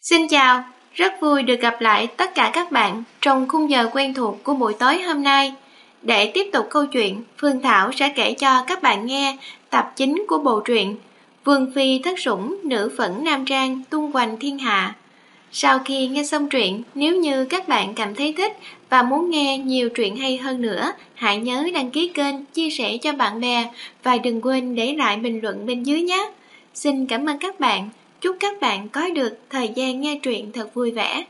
Xin chào, rất vui được gặp lại tất cả các bạn trong khung giờ quen thuộc của buổi tối hôm nay. Để tiếp tục câu chuyện, Phương Thảo sẽ kể cho các bạn nghe tập 9 của bộ truyện Vương Phi thất sủng nữ phẫn nam trang tung hoành thiên hạ. Sau khi nghe xong truyện, nếu như các bạn cảm thấy thích và muốn nghe nhiều truyện hay hơn nữa, hãy nhớ đăng ký kênh, chia sẻ cho bạn bè và đừng quên để lại bình luận bên dưới nhé. Xin cảm ơn các bạn. Chúc các bạn có được thời gian nghe truyện thật vui vẻ.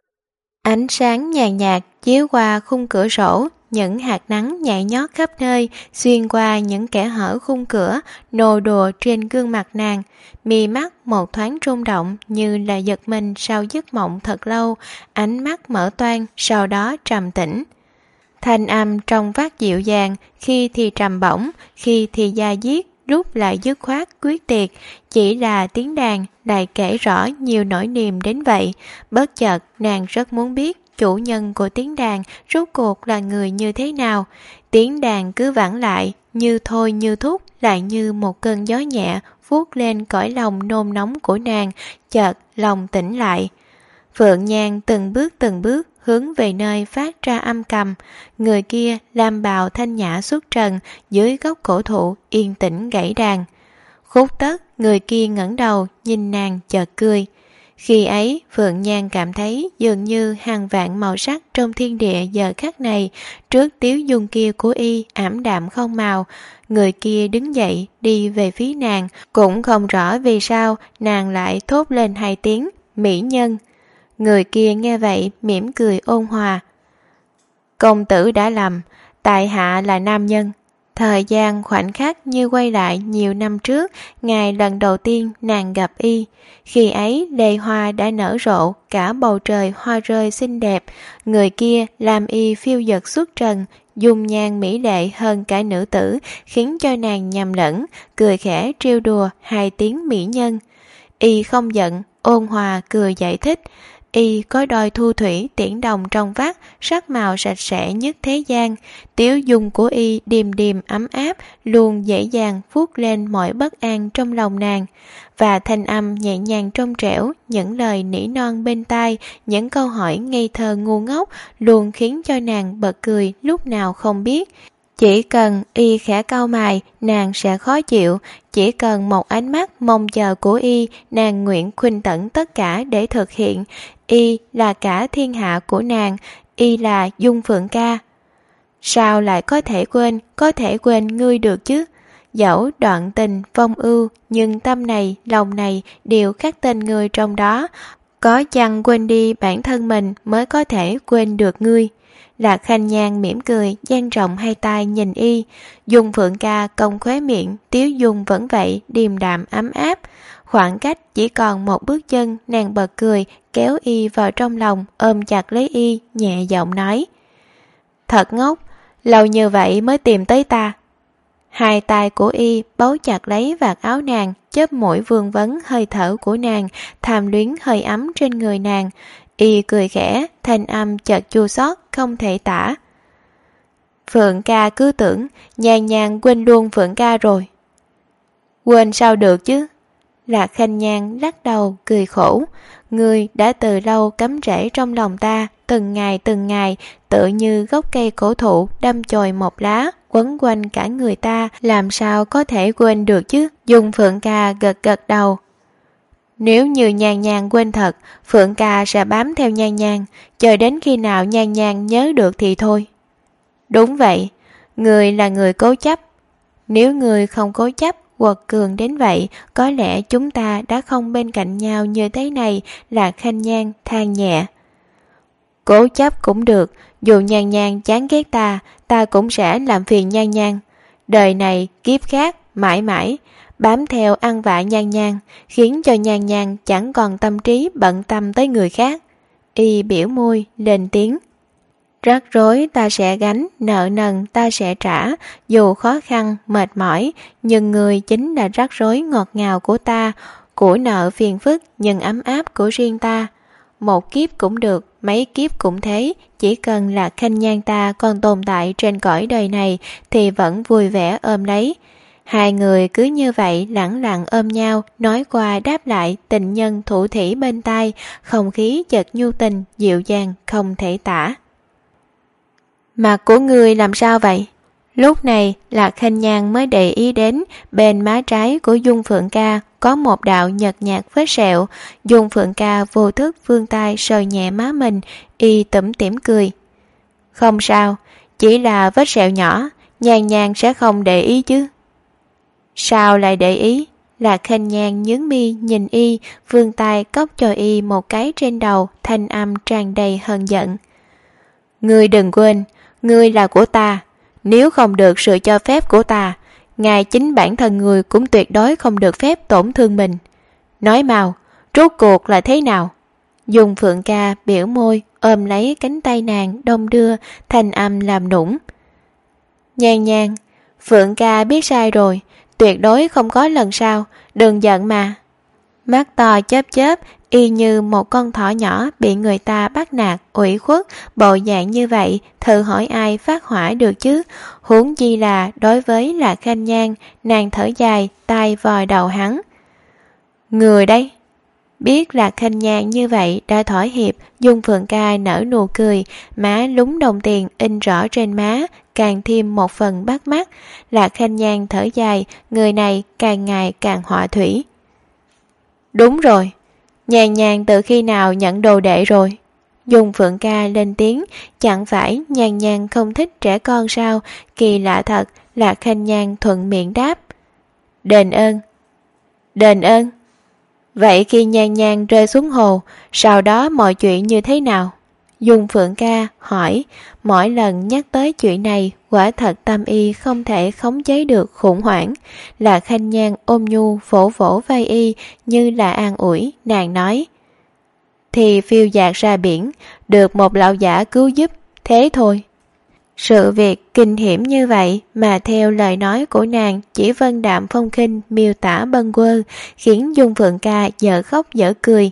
Ánh sáng nhàn nhạt chiếu qua khung cửa sổ, những hạt nắng nhảy nhót khắp nơi, xuyên qua những kẽ hở khung cửa, nô đùa trên gương mặt nàng. Mi mắt một thoáng rung động như là giật mình sau giấc mộng thật lâu, ánh mắt mở toang, sau đó trầm tĩnh. Thanh âm trong vắt dịu dàng, khi thì trầm bổng, khi thì da diết, lúc lại dứt khoát quyết tuyệt, chỉ là tiếng đàn lại kể rõ nhiều nỗi niềm đến vậy. Bất chợt nàng rất muốn biết chủ nhân của tiếng đàn rốt cuộc là người như thế nào. Tiếng đàn cứ vẳng lại, như thôi như thúc, lại như một cơn gió nhẹ vuốt lên cõi lòng nôn nóng của nàng, chợt lòng tỉnh lại. Phượng Nhan từng bước hướng về nơi phát ra âm cầm. Người kia lam bào thanh nhã xuất trần, dưới gốc cổ thụ yên tĩnh gãy đàn. Khúc tất người kia ngẩng đầu nhìn nàng chợt cười. Khi ấy Phượng Nhan cảm thấy dường như hàng vạn màu sắc trong thiên địa giờ khắc này, trước tiếu dung kia của y ảm đạm không màu. Người kia đứng dậy đi về phía nàng, cũng không rõ vì sao nàng lại thốt lên hai tiếng mỹ nhân. Người kia nghe vậy mỉm cười ôn hòa. Công tử đã lầm, tại hạ là nam nhân. Thời gian khoảnh khắc như quay lại nhiều năm trước, ngày lần đầu tiên nàng gặp y. Khi ấy lê hoa đã nở rộ, cả bầu trời hoa rơi xinh đẹp. Người kia làm y phiêu dật xuất trần, dung nhan mỹ lệ hơn cả nữ tử, khiến cho nàng nhầm lẫn, cười khẽ trêu đùa hai tiếng mỹ nhân. Y không giận, ôn hòa cười giải thích. Y có đôi thu thủy tiễn đồng trong vắt, sắc màu sạch sẽ nhất thế gian. Tiếu dung của y điềm điềm ấm áp, luôn dễ dàng vuốt lên mọi bất an trong lòng nàng. Và thanh âm nhẹ nhàng trong trẻo, những lời nỉ non bên tai, những câu hỏi ngây thơ ngu ngốc, luôn khiến cho nàng bật cười lúc nào không biết. Chỉ cần y khẽ cau mày, nàng sẽ khó chịu. Chỉ cần một ánh mắt mong chờ của y, nàng nguyện khuynh tận tất cả để thực hiện. Y là cả thiên hạ của nàng, y là Dung Phượng ca. Sao lại có thể quên ngươi được chứ? Dẫu đoạn tình phong ưu, nhưng tâm này, lòng này đều khắc tên ngươi trong đó. Có chăng quên đi bản thân mình mới có thể quên được ngươi. Lạc Khanh Nhan mỉm cười, dang rộng hai tay nhìn y. Dung Phượng ca cong khóe miệng, tiếu dung vẫn vậy, điềm đạm ấm áp. Khoảng cách chỉ còn một bước chân, nàng bật cười, kéo y vào trong lòng, ôm chặt lấy y, nhẹ giọng nói. Thật ngốc, lâu như vậy mới tìm tới ta. Hai tay của y bấu chặt lấy vạt áo nàng, chớp mũi vương vấn hơi thở của nàng, tham luyến hơi ấm trên người nàng. Y cười khẽ, thanh âm chợt chua xót không thể tả. Phượng ca cứ tưởng, Nhan Nhan quên luôn Phượng ca rồi. Quên sao được chứ? Lạc Khanh Nhan lắc đầu cười khổ. Ngươi đã từ lâu cắm rễ trong lòng ta, từng ngày, tựa như gốc cây cổ thụ đâm chồi một lá, quấn quanh cả người ta, làm sao có thể quên được chứ? Dung Phượng ca gật đầu. Nếu như Nhan Nhan quên thật, Phượng ca sẽ bám theo Nhan Nhan, chờ đến khi nào Nhan Nhan nhớ được thì thôi. Đúng vậy, người là người cố chấp. Nếu người không cố chấp, quật cường đến vậy, có lẽ chúng ta đã không bên cạnh nhau như thế này. Là Khanh Nhan than nhẹ. Cố chấp cũng được, dù Nhan Nhan chán ghét ta cũng sẽ làm phiền Nhan Nhan. Đời này, kiếp khác, mãi mãi, bám theo ăn vạ Nhan Nhan, khiến cho Nhan Nhan chẳng còn tâm trí bận tâm tới người khác. Y biểu môi, lên tiếng. Rắc rối ta sẽ gánh, nợ nần ta sẽ trả, dù khó khăn, mệt mỏi, nhưng người chính là rắc rối ngọt ngào của ta, của nợ phiền phức nhưng ấm áp của riêng ta. Một kiếp cũng được, mấy kiếp cũng thế, chỉ cần là Khanh Nhan ta còn tồn tại trên cõi đời này thì vẫn vui vẻ ôm lấy. Hai người cứ như vậy lẳng lặng ôm nhau, nói qua đáp lại, tình nhân thủ thỉ bên tai, không khí chợt nhu tình, dịu dàng, không thể tả. Mặt của ngươi làm sao vậy? Lúc này Lạc Khanh Nhan mới để ý đến bên má trái của Dung Phượng Ca có một đạo nhợt nhạt vết sẹo. Dung Phượng Ca vô thức vươn tay sờ nhẹ má mình, y tủm tỉm cười. Không sao, chỉ là vết sẹo nhỏ, Nhan Nhan sẽ không để ý chứ. Sao lại để ý? Lạc Khanh Nhan nhướng mi nhìn y, vươn tay cốc cho y một cái trên đầu, thanh âm tràn đầy hờn giận. Ngươi đừng quên, ngươi là của ta. Nếu không được sự cho phép của ta, ngay chính bản thân người cũng tuyệt đối không được phép tổn thương mình. Nói mau, rốt cuộc là thế nào? Dung Phượng Ca biểu môi, ôm lấy cánh tay nàng đông đưa, thanh âm làm nũng. Nhan Nhan, Phượng Ca biết sai rồi, tuyệt đối không có lần sau, đừng giận mà. Mắt to chớp chớp, y như một con thỏ nhỏ bị người ta bắt nạt, ủy khuất, bộ dạng như vậy, thử hỏi ai phát hỏa được chứ, huống chi là đối với Lạc Khanh Nhan, nàng thở dài, tay vòi đầu hắn. Người đây! Biết Lạc Khanh Nhan như vậy đã thỏa hiệp, Dung Phượng Ca nở nụ cười, má lúng đồng tiền in rõ trên má, càng thêm một phần bắt mắt. Lạc Khanh Nhan thở dài, người này càng ngày càng họa thủy. Đúng rồi, Nhan Nhan từ khi nào nhận đồ đệ rồi? Dung Phượng Ca lên tiếng, chẳng phải Nhan Nhan không thích trẻ con sao? Kỳ lạ thật, Lạc Khanh Nhan thuận miệng đáp. Đền ơn. Đền ơn? Vậy khi Nhan Nhan rơi xuống hồ, sau đó mọi chuyện như thế nào? Dung Phượng Ca hỏi, mỗi lần nhắc tới chuyện này, quả thật tâm y không thể khống chế được khủng hoảng. Lạc Khanh Nhan ôm nhu vỗ vỗ vai y như là an ủi, nàng nói. Thì phiêu dạt ra biển, được một lão giả cứu giúp, thế thôi. Sự việc kinh hiểm như vậy mà theo lời nói của nàng chỉ vân đạm phong khinh miêu tả bâng quơ, khiến Dung Phượng Ca dở khóc dở cười.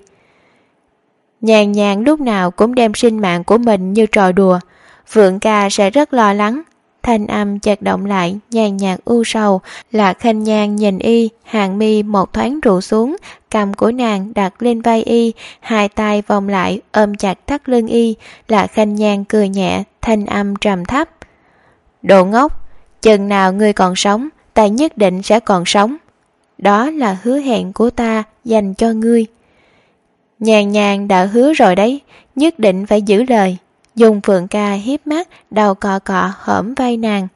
Nhan Nhan lúc nào cũng đem sinh mạng của mình như trò đùa, Phượng Ca sẽ rất lo lắng. Thanh âm chợt động lại, nhàn nhạt u sầu. Lạc Khanh Nhan nhìn y, hàng mi một thoáng rụ xuống, cầm của nàng đặt lên vai y, hai tay vòng lại ôm chặt thắt lưng y. Lạc Khanh Nhan cười nhẹ, thanh âm trầm thấp. Đồ ngốc, chừng nào ngươi còn sống, ta nhất định sẽ còn sống. Đó là hứa hẹn của ta dành cho ngươi. Nhan Nhan đã hứa rồi đấy, nhất định phải giữ lời. Dung Phượng Ca hiếp mắt, đầu cọ cọ hõm vai nàng.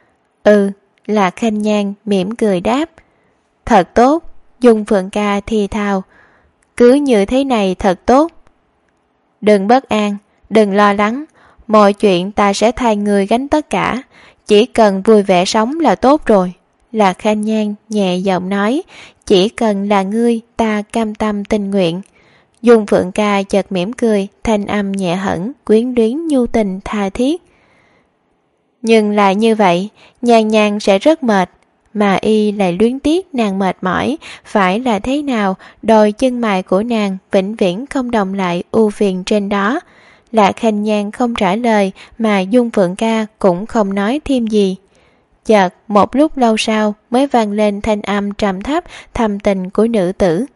Lạc Khanh Nhan mỉm cười đáp. Thật tốt, Dung Phượng Ca thì thào. Cứ như thế này thật tốt. Đừng bất an, đừng lo lắng, mọi chuyện ta sẽ thay người gánh tất cả, chỉ cần vui vẻ sống là tốt rồi. Lạc Khanh Nhan nhẹ giọng nói, chỉ cần là ngươi ta cam tâm tình nguyện. Dung Phượng Ca chợt mỉm cười, thanh âm nhẹ hẳn, quyến luyến nhu tình tha thiết. Nhưng là như vậy, Nhan Nhan sẽ rất mệt, mà y lại luyến tiếc nàng mệt mỏi, phải là thế nào, đôi chân mày của nàng vĩnh viễn không đồng lại ưu phiền trên đó. Lạc Khanh Nhan không trả lời, mà Dung Phượng Ca cũng không nói thêm gì. Chợt một lúc lâu sau mới vang lên thanh âm trầm thấp thầm tình của nữ tử.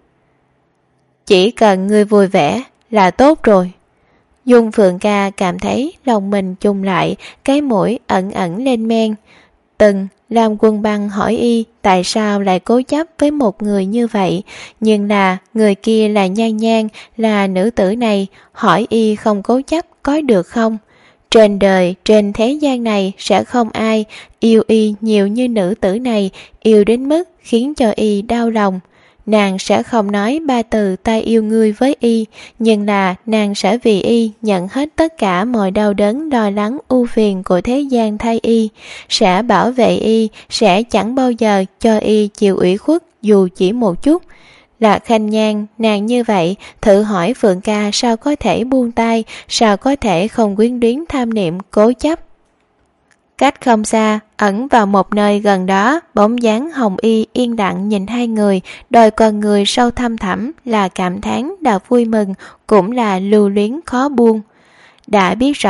Chỉ cần ngươi vui vẻ là tốt rồi. Dung Phượng Ca cảm thấy lòng mình trùng lại, cái mũi ẩn ẩn lên men. Lam Quân Băng hỏi y tại sao lại cố chấp với một người như vậy, nhưng là người kia là Nhan Nhan, là nữ tử này, hỏi y không cố chấp có được không? Trên đời, trên thế gian này sẽ không ai yêu y nhiều như nữ tử này, yêu đến mức khiến cho y đau lòng. Nàng sẽ không nói ba từ ta yêu ngươi với y, nhưng là nàng sẽ vì y nhận hết tất cả mọi đau đớn lo lắng ưu phiền của thế gian thay y, sẽ bảo vệ y, sẽ chẳng bao giờ cho y chịu ủy khuất dù chỉ một chút. Lạc Khanh Nhan, nàng như vậy, thử hỏi Phượng Ca sao có thể buông tay, sao có thể không quyến luyến tham niệm cố chấp. Cách không xa, ẩn vào một nơi gần đó, bóng dáng Hồng Y yên lặng nhìn hai người, đôi con người sâu thăm thẳm, là cảm thán, là vui mừng, cũng là lưu luyến khó buông. Đã biết rõ,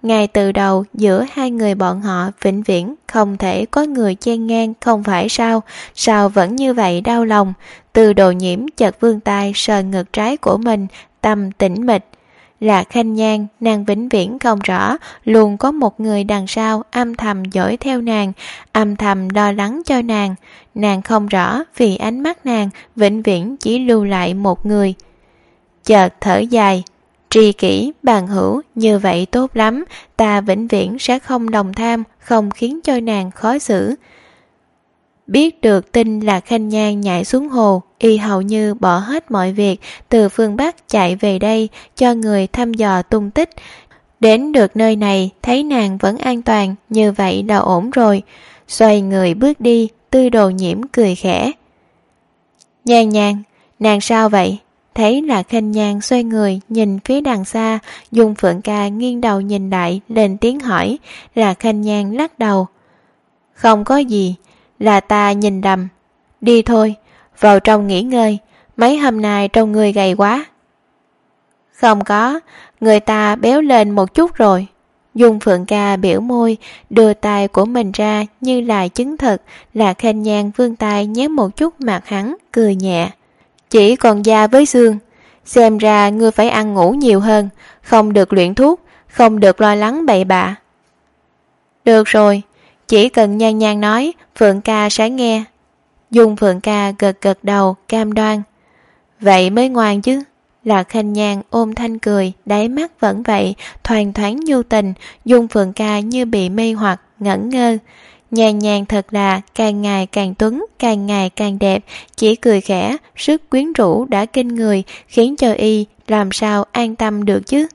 ngay từ đầu giữa hai người bọn họ vĩnh viễn không thể có người chen ngang, không phải sao? Sao vẫn như vậy đau lòng? Từ Đồ Nhiễm chợt vươn tay sờ ngực trái của mình, tâm tĩnh mịch. Là Khanh Nhan, nàng vĩnh viễn không rõ, luôn có một người đằng sau âm thầm dõi theo nàng, âm thầm lo lắng cho nàng. Nàng không rõ vì ánh mắt nàng vĩnh viễn chỉ lưu lại một người. Chợt thở dài, tri kỷ, bằng hữu, như vậy tốt lắm, ta vĩnh viễn sẽ không đồng tham, không khiến cho nàng khó xử. Biết được tin là Khanh Nhan nhảy xuống hồ, y hầu như bỏ hết mọi việc, từ phương Bắc chạy về đây cho người thăm dò tung tích. Đến được nơi này, thấy nàng vẫn an toàn, như vậy là ổn rồi. Xoay người bước đi, Tư Đồ Nhiễm cười khẽ. Nhan Nhan, nàng sao vậy? Thấy là Khanh Nhan xoay người nhìn phía đằng xa, Dung Phượng Ca nghiêng đầu nhìn lại, lên tiếng hỏi. Là Khanh Nhan lắc đầu. Không có gì, là ta nhìn lầm. Đi thôi, vào trong nghỉ ngơi, mấy hôm nay trông người gầy quá. Không có, người ta béo lên một chút rồi. Dung Phượng Ca biểu môi, đưa tay của mình ra như là chứng thực. Là Khanh Nhan vươn tay nhéo một chút mặt hắn, cười nhẹ. Chỉ còn da với xương, xem ra ngươi phải ăn ngủ nhiều hơn, không được luyện thuốc, không được lo lắng bậy bạ. Được rồi, chỉ cần Nhan Nhan nói, Phượng Ca sẽ nghe. Dung Phượng Ca gật gật đầu, cam đoan. Vậy mới ngoan chứ. Là Khanh Nhan ôm thanh cười, đáy mắt vẫn vậy, thoáng thoáng nhu tình. Dung Phượng Ca như bị mê hoặc, ngẩn ngơ. Nhan Nhan thật là càng ngày càng tuấn, càng ngày càng đẹp, chỉ cười khẽ, sức quyến rũ đã kinh người, khiến cho y làm sao an tâm được chứ.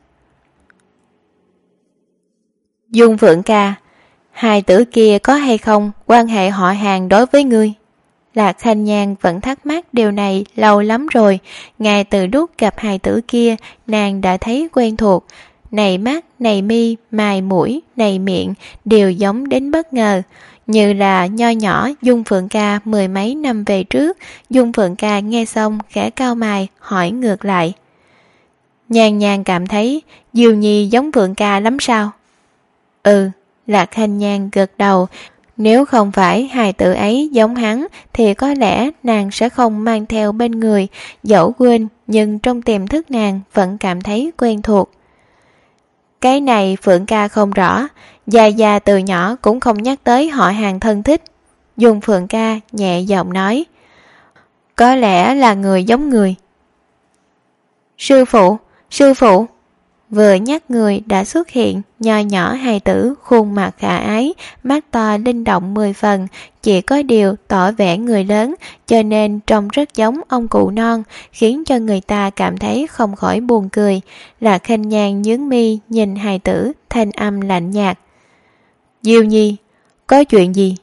Dung Phượng Ca, hai tử kia có hay không quan hệ họ hàng đối với ngươi? Là Khanh Nhan vẫn thắc mắc điều này lâu lắm rồi, ngay từ lúc gặp hai tử kia, nàng đã thấy quen thuộc. Này mắt, này mi, mày mũi, này miệng đều giống đến bất ngờ. Như là nho nhỏ Dung Phượng Ca mười mấy năm về trước. Dung Phượng Ca nghe xong khẽ cau mày, hỏi ngược lại. Nhan Nhan cảm thấy Diêu Nhi giống Phượng Ca lắm sao? Ừ, là Khanh Nhan gật đầu. Nếu không phải hài tử ấy giống hắn thì có lẽ nàng sẽ không mang theo bên người. Dẫu quên nhưng trong tiềm thức nàng vẫn cảm thấy quen thuộc. Cái này Phượng Ca không rõ, Gia Gia từ nhỏ cũng không nhắc tới họ hàng thân thích. Dung Phượng Ca nhẹ giọng nói. Có lẽ là người giống người. Sư phụ, sư phụ. Vừa nhắc người đã xuất hiện, nho nhỏ hài tử, khuôn mặt khả ái, mắt to linh động 10 phần, chỉ có điều tỏ vẻ người lớn, cho nên trông rất giống ông cụ non, khiến cho người ta cảm thấy không khỏi buồn cười. Là Khanh Nhan nhướng mi nhìn hài tử, thanh âm lạnh nhạt. Diêu Nhi, có chuyện gì?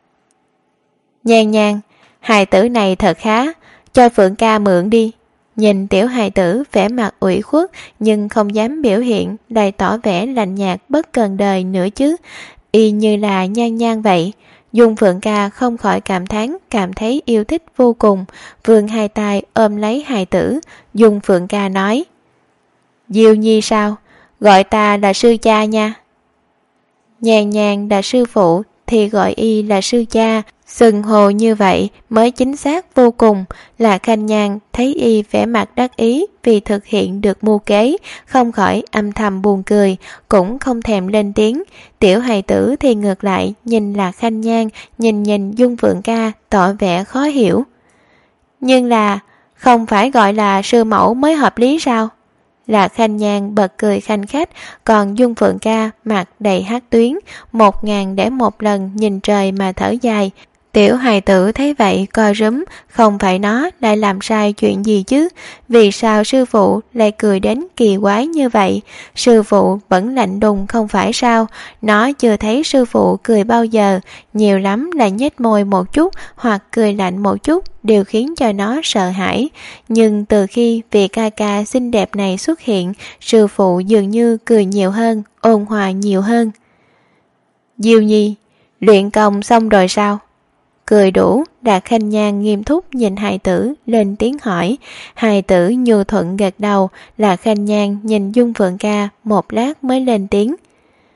Nhan Nhan, hài tử này thật khá, cho Phượng Ca mượn đi. Nhìn tiểu hài tử vẻ mặt ủy khuất nhưng không dám biểu hiện, lại tỏ vẻ lạnh nhạt bất cần đời nữa chứ, y như là Nhan Nhan vậy. Dung Phượng Ca không khỏi cảm thán, cảm thấy yêu thích vô cùng, vươn hai tay ôm lấy hài tử. Dung Phượng Ca nói. Diêu Nhi sao? Gọi ta là sư cha nha. Nhan Nhan là sư phụ thì gọi y là sư cha, xưng hồ như vậy mới chính xác vô cùng. Là Khanh Nhan thấy y vẻ mặt đắc ý vì thực hiện được mưu kế, không khỏi âm thầm buồn cười, cũng không thèm lên tiếng. Tiểu hài tử thì ngược lại nhìn là Khanh Nhan, nhìn Dung Phượng Ca, tỏ vẻ khó hiểu. Nhưng là không phải gọi là sư mẫu mới hợp lý sao? Là Khanh Nhan bật cười khanh khách, còn Dung Phượng Ca mặt đầy hát tuyến, 1001 lần nhìn trời mà thở dài. Tiểu hài tử thấy vậy coi rúm, không phải nó lại làm sai chuyện gì chứ? Vì sao sư phụ lại cười đến kỳ quái như vậy? Sư phụ vẫn lạnh đùng không phải sao? Nó chưa thấy sư phụ cười bao giờ, nhiều lắm là nhếch môi một chút hoặc cười lạnh một chút đều khiến cho nó sợ hãi. Nhưng từ khi vị ca ca xinh đẹp này xuất hiện, sư phụ dường như cười nhiều hơn, ôn hòa nhiều hơn. Diêu Nhi, luyện công xong rồi sao? Cười đủ, Đạt Khanh Nhan nghiêm túc nhìn hài tử, lên tiếng hỏi. Hài tử nhu thuận gật đầu. Là Khanh Nhan nhìn Dung Phượng Ca một lát mới lên tiếng.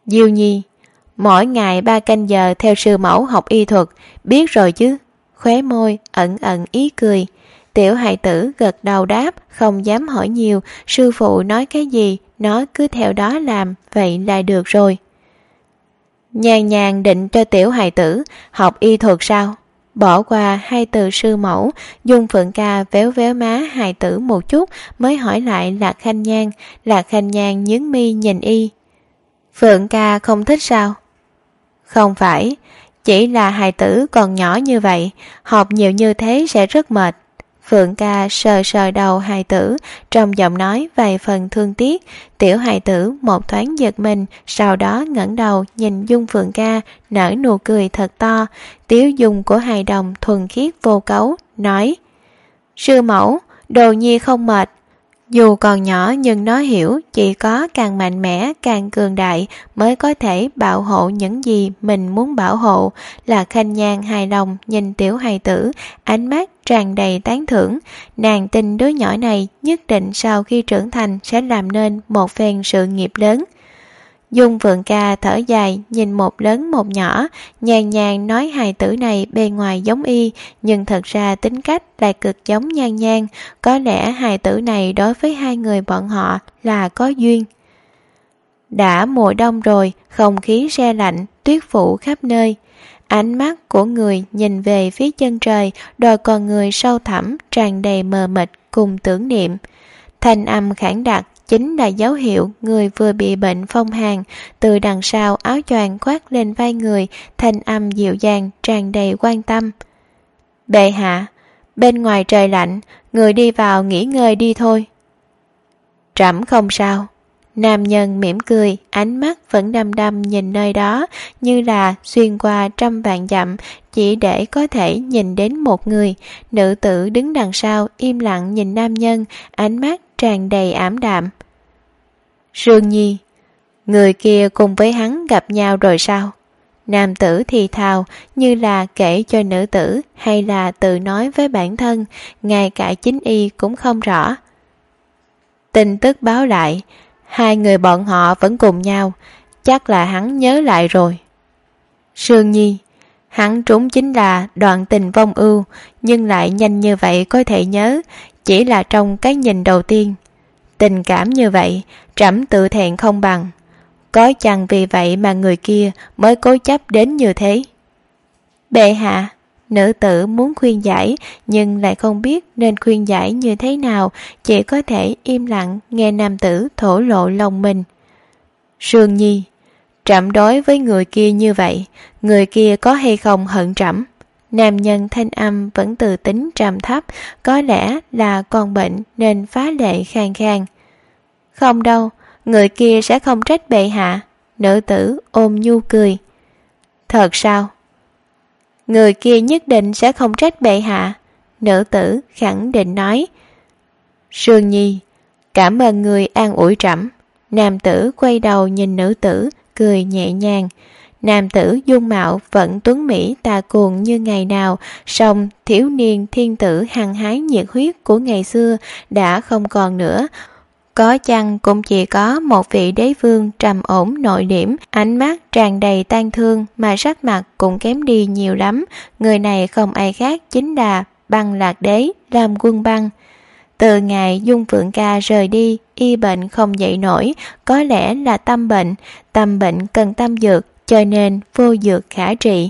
Diêu Nhi, mỗi ngày 3 canh giờ theo sư mẫu học y thuật, biết rồi chứ? Khóe môi ẩn ẩn ý cười. Tiểu hài tử gật đầu đáp, không dám hỏi nhiều, sư phụ nói cái gì, nó cứ theo đó làm, vậy là được rồi. Nhàn nhàn định cho tiểu hài tử học y thuật sao? Bỏ qua 2 từ sư mẫu, Dung Phượng Ca véo véo má hài tử một chút mới hỏi lại Lạc Khanh Nhan. Lạc Khanh Nhan nhướng mi nhìn y. Phượng Ca không thích sao? Không phải, chỉ là hài tử còn nhỏ như vậy, học nhiều như thế sẽ rất mệt. Phượng Ca sờ sờ đầu hài tử, trong giọng nói vài phần thương tiếc. Tiểu hài tử một thoáng giật mình, sau đó ngẩng đầu nhìn Dung Phượng Ca, nở nụ cười thật to. Tiếu dung của hài đồng thuần khiết vô cấu, nói: Sư mẫu, Đồ Nhi không mệt. Dù còn nhỏ nhưng nó hiểu chỉ có càng mạnh mẽ, càng cường đại mới có thể bảo hộ những gì mình muốn bảo hộ. Là Khanh Nhan hài lòng nhìn tiểu hài tử, ánh mắt tràn đầy tán thưởng. Nàng tin đứa nhỏ này nhất định sau khi trưởng thành sẽ làm nên một phen sự nghiệp lớn. Dung Phượng Ca thở dài nhìn một lớn một nhỏ, nhàn nhàn nói hài tử này bề ngoài giống y, nhưng thật ra tính cách lại cực giống Nhan Nhan. Có lẽ hài tử này đối với 2 người bọn họ là có duyên. Đã mùa đông rồi, không khí se lạnh, tuyết phủ khắp nơi. Ánh mắt của người nhìn về phía chân trời, đôi con người sâu thẳm, tràn đầy mờ mịt cùng tưởng niệm. Thanh âm khản đặc chính là dấu hiệu người vừa bị bệnh phong hàn. Từ đằng sau áo choàng khoác lên vai người, thanh âm dịu dàng tràn đầy quan tâm. Bệ hạ, bên ngoài trời lạnh, người đi vào nghỉ ngơi đi thôi. Trẫm không sao. Nam nhân mỉm cười, ánh mắt vẫn đăm đăm nhìn nơi đó, như là xuyên qua trăm vạn dặm, chỉ để có thể nhìn đến một người. Nữ tử đứng đằng sau im lặng nhìn nam nhân, ánh mắt tràn đầy ảm đạm. Sương Nhi, người kia cùng với hắn gặp nhau rồi sao? Nam tử thì thào, như là kể cho nữ tử hay là tự nói với bản thân, ngay cả chính y cũng không rõ. Tin tức báo lại, 2 người bọn họ vẫn cùng nhau, chắc là hắn nhớ lại rồi. Sương Nhi, hắn trúng chính là đoạn tình vong ưu, nhưng lại nhanh như vậy có thể nhớ, chỉ là trong cái nhìn đầu tiên. Tình cảm như vậy, trẫm tự thẹn không bằng. Có chăng vì vậy mà người kia mới cố chấp đến như thế? Bệ hạ, nữ tử muốn khuyên giải nhưng lại không biết nên khuyên giải như thế nào, chỉ có thể im lặng nghe nam tử thổ lộ lòng mình. Sương Nhi, trẫm đối với người kia như vậy, người kia có hay không hận trẫm? Nam nhân thanh âm vẫn từ tính trầm thấp, có lẽ là còn bệnh nên phá lệ khàn khàn. Không đâu, người kia sẽ không trách bệ hạ. Nữ tử ôm nhu cười. Thật sao? Người kia nhất định sẽ không trách bệ hạ. Nữ tử khẳng định nói. Sương Nhi, cảm ơn người an ủi trẫm. Nam tử quay đầu nhìn nữ tử, cười nhẹ nhàng. Nam tử dung mạo vẫn tuấn mỹ tà cuồng như ngày nào, song thiếu niên thiên tử hăng hái nhiệt huyết của ngày xưa đã không còn nữa. Có chăng cũng chỉ có một vị đế vương trầm ổn nội liễm, ánh mắt tràn đầy tang thương mà sắc mặt cũng kém đi nhiều lắm. Người này không ai khác chính là Băng Lạc Đế, Lam Quân Băng. Từ ngày Dung Phượng Ca rời đi, y bệnh không dậy nổi, có lẽ là tâm bệnh cần tâm dược, cho nên vô dược khả trị.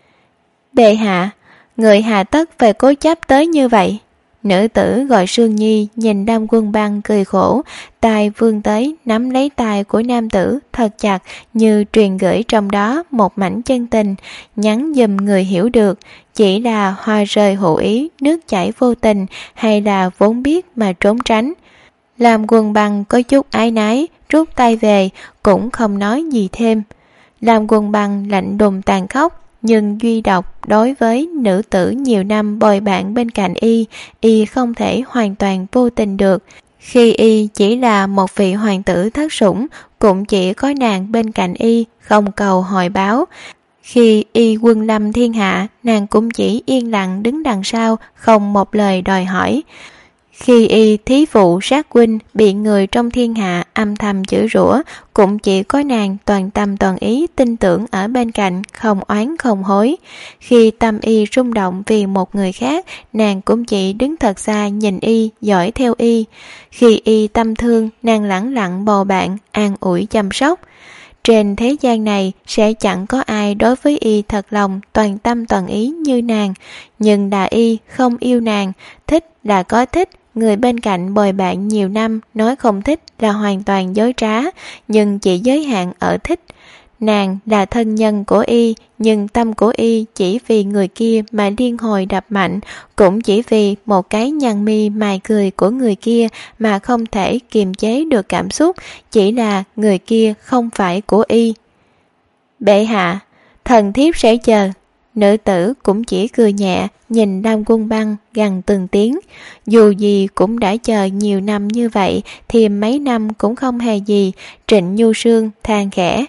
Bệ hạ, người hà tất phải cố chấp tới như vậy? Nữ tử gọi Sương Nhi nhìn Lam Quân Băng cười khổ, tay vươn tới nắm lấy tay của nam tử thật chặt, như truyền gửi trong đó một mảnh chân tình, nhắn giùm người hiểu được, chỉ là hoa rơi hữu ý, nước chảy vô tình, hay là vốn biết mà trốn tránh. Lam Quân Băng có chút ái nái, rút tay về, cũng không nói gì thêm. Lam Quân Băng lạnh lùng tàn khốc, nhưng duy độc đối với nữ tử nhiều năm bồi bạn bên cạnh y không thể hoàn toàn vô tình được. Khi y chỉ là một vị hoàng tử thất sủng, cũng chỉ có nàng bên cạnh y, không cầu hồi báo. Khi y quân lâm thiên hạ, nàng cũng chỉ yên lặng đứng đằng sau, không một lời đòi hỏi. Khi y thí phụ sát huynh bị người trong thiên hạ âm thầm chửi rủa, cũng chỉ có nàng toàn tâm toàn ý tin tưởng ở bên cạnh, không oán không hối. Khi tâm y rung động vì một người khác, nàng cũng chỉ đứng thật xa nhìn y, dõi theo y. Khi y tâm thương, nàng lẳng lặng bầu bạn, an ủi chăm sóc. Trên thế gian này sẽ chẳng có ai đối với y thật lòng, toàn tâm toàn ý như nàng. Nhưng là y không yêu nàng, thích là có thích. Người bên cạnh bồi bạn nhiều năm nói không thích là hoàn toàn dối trá, nhưng chỉ giới hạn ở thích. Nàng là thân nhân của y, nhưng tâm của y chỉ vì người kia mà liên hồi đập mạnh, cũng chỉ vì một cái nhăn mi mài cười của người kia mà không thể kiềm chế được cảm xúc, chỉ là người kia không phải của y. Bệ hạ, thần thiếp sẽ chờ. Nữ tử cũng chỉ cười nhẹ, nhìn Lam Quân Băng gằn từng tiếng. Dù gì cũng đã chờ nhiều năm như vậy, thì mấy năm cũng không hề gì. Trịnh Nhu Sương than khẽ.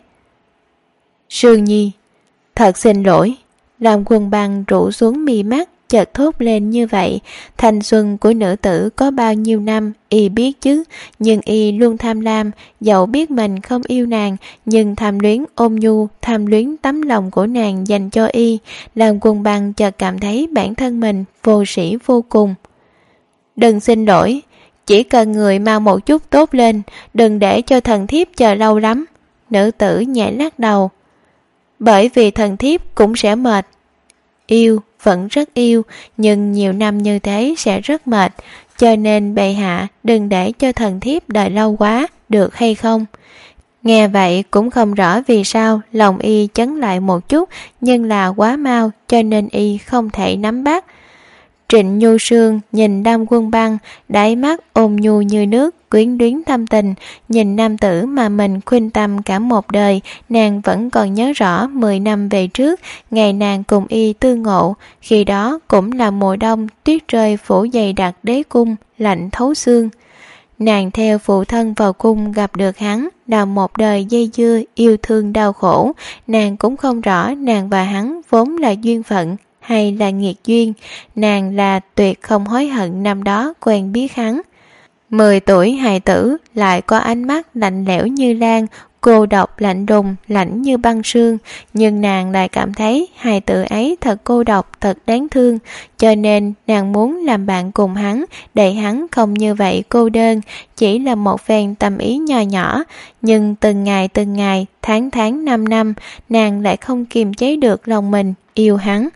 Sương Nhi, thật xin lỗi. Lam Quân Băng rũ xuống mi mắt, chợt thốt lên như vậy. Thanh xuân của nữ tử có bao nhiêu năm y biết chứ, nhưng y luôn tham lam. Dẫu biết mình không yêu nàng, nhưng tham luyến ôn nhu, tham luyến tấm lòng của nàng dành cho y. Lam Quân Băng chợt cảm thấy bản thân mình vô sĩ vô cùng. Đừng xin lỗi, chỉ cần người mau một chút tốt lên, đừng để cho thần thiếp chờ lâu lắm. Nữ tử nhẹ lắc đầu. Bởi vì thần thiếp cũng sẽ mệt. Yêu vẫn rất yêu, nhưng nhiều năm như thế sẽ rất mệt, cho nên bệ hạ đừng để cho thần thiếp đợi lâu quá, được hay không? Nghe vậy cũng không rõ vì sao lòng y chấn lại một chút, nhưng là quá mau cho nên y không thể nắm bắt. Trịnh Nhu Sương nhìn Lam Quân Băng, đáy mắt ôn nhu như nước, quyến luyến thâm tình. Nhìn nam tử mà mình khuyên tâm cả một đời, nàng vẫn còn nhớ rõ 10 năm về trước, ngày nàng cùng y tương ngộ. Khi đó cũng là mùa đông, tuyết rơi phủ dày đặc đế cung, lạnh thấu xương. Nàng theo phụ thân vào cung gặp được hắn, là một đời dây dưa, yêu thương đau khổ. Nàng cũng không rõ nàng và hắn vốn là duyên phận hay là nghiệt duyên. Nàng là tuyệt không hối hận năm đó quen biết hắn. 10 tuổi hài tử lại có ánh mắt lạnh lẽo như lan, cô độc lạnh đùng, lạnh như băng sương. Nhưng nàng lại cảm thấy hài tử ấy thật cô độc, thật đáng thương. Cho nên nàng muốn làm bạn cùng hắn, để hắn không như vậy cô đơn. Chỉ là một phen tâm ý nho nhỏ. Nhưng từng ngày, tháng 5 năm, nàng lại không kiềm chế được lòng mình yêu hắn.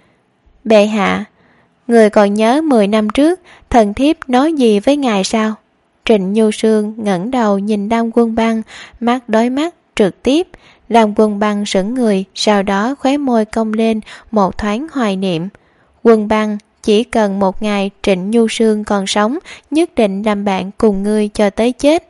Bệ hạ, người còn nhớ 10 năm trước thần thiếp nói gì với ngài sao? Trịnh Nhu Sương ngẩng đầu nhìn Lam Quân Băng, mắt đối mắt trực tiếp. Lam Quân Băng sững người, sau đó khóe môi cong lên một thoáng hoài niệm. Quân Băng, chỉ cần một ngày Trịnh Nhu Sương còn sống, nhất định làm bạn cùng ngươi cho tới chết.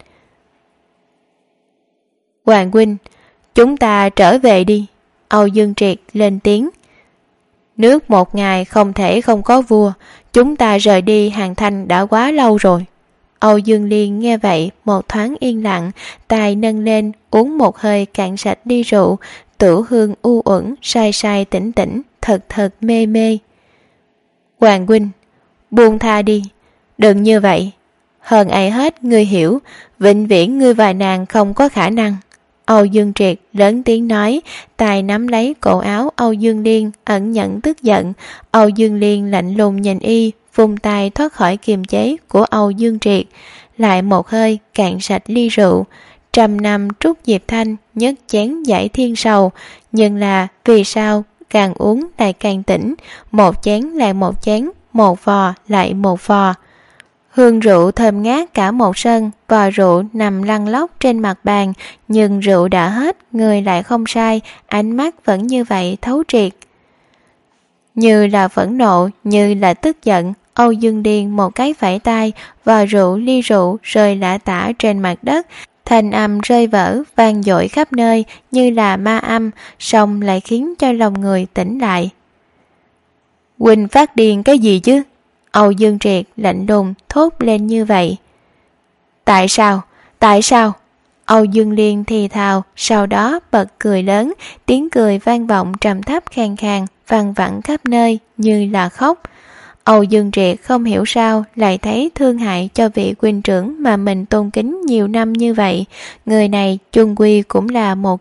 Hoàng huynh, chúng ta trở về đi. Âu Dương Triệt lên tiếng. Nước một ngày không thể không có vua, chúng ta rời đi Hàng Thanh đã quá lâu rồi. Âu Dương Liên nghe vậy một thoáng yên lặng, tài nâng lên uống một hơi cạn sạch ly rượu, tửu hương u uẩn, sai sai tỉnh tỉnh, thật mê mê. Hoàng huynh, buông tha đi, đừng như vậy. Hơn ai hết ngươi hiểu, vĩnh viễn ngươi và nàng không có khả năng. Âu Dương Triệt lớn tiếng nói, tài nắm lấy cổ áo Âu Dương Liên, ẩn nhẫn tức giận. Âu Dương Liên lạnh lùng nhìn y, vung tay thoát khỏi kiềm chế của Âu Dương Triệt. Lại một hơi cạn sạch ly rượu. 100 năm Trúc Diệp Thanh nhấc chén giải thiên sầu. Nhưng là vì sao càng uống lại càng tỉnh, một chén lại một chén, một vò lại một vò. Hương rượu thơm ngát cả một sân, vò rượu nằm lăn lóc trên mặt bàn, nhưng rượu đã hết, người lại không sai, ánh mắt vẫn như vậy thấu triệt. Như là phẫn nộ, như là tức giận, Âu Dương Điền một cái vẫy tay, vò rượu ly rượu rơi lả tả trên mặt đất, thanh âm rơi vỡ vang dội khắp nơi như là ma âm, song lại khiến cho lòng người tỉnh lại. Huynh phát điên cái gì chứ? Âu Dương Triệt lạnh lùng thốt lên như vậy. Tại sao? Tại sao? Âu Dương Liên thì thào, sau đó bật cười lớn, tiếng cười vang vọng trầm thấp khàn khàn, vang vẳng khắp nơi như là khóc. Âu Dương Triệt không hiểu sao lại thấy thương hại cho vị huynh trưởng mà mình tôn kính nhiều năm như vậy. Người này chung quy cũng là một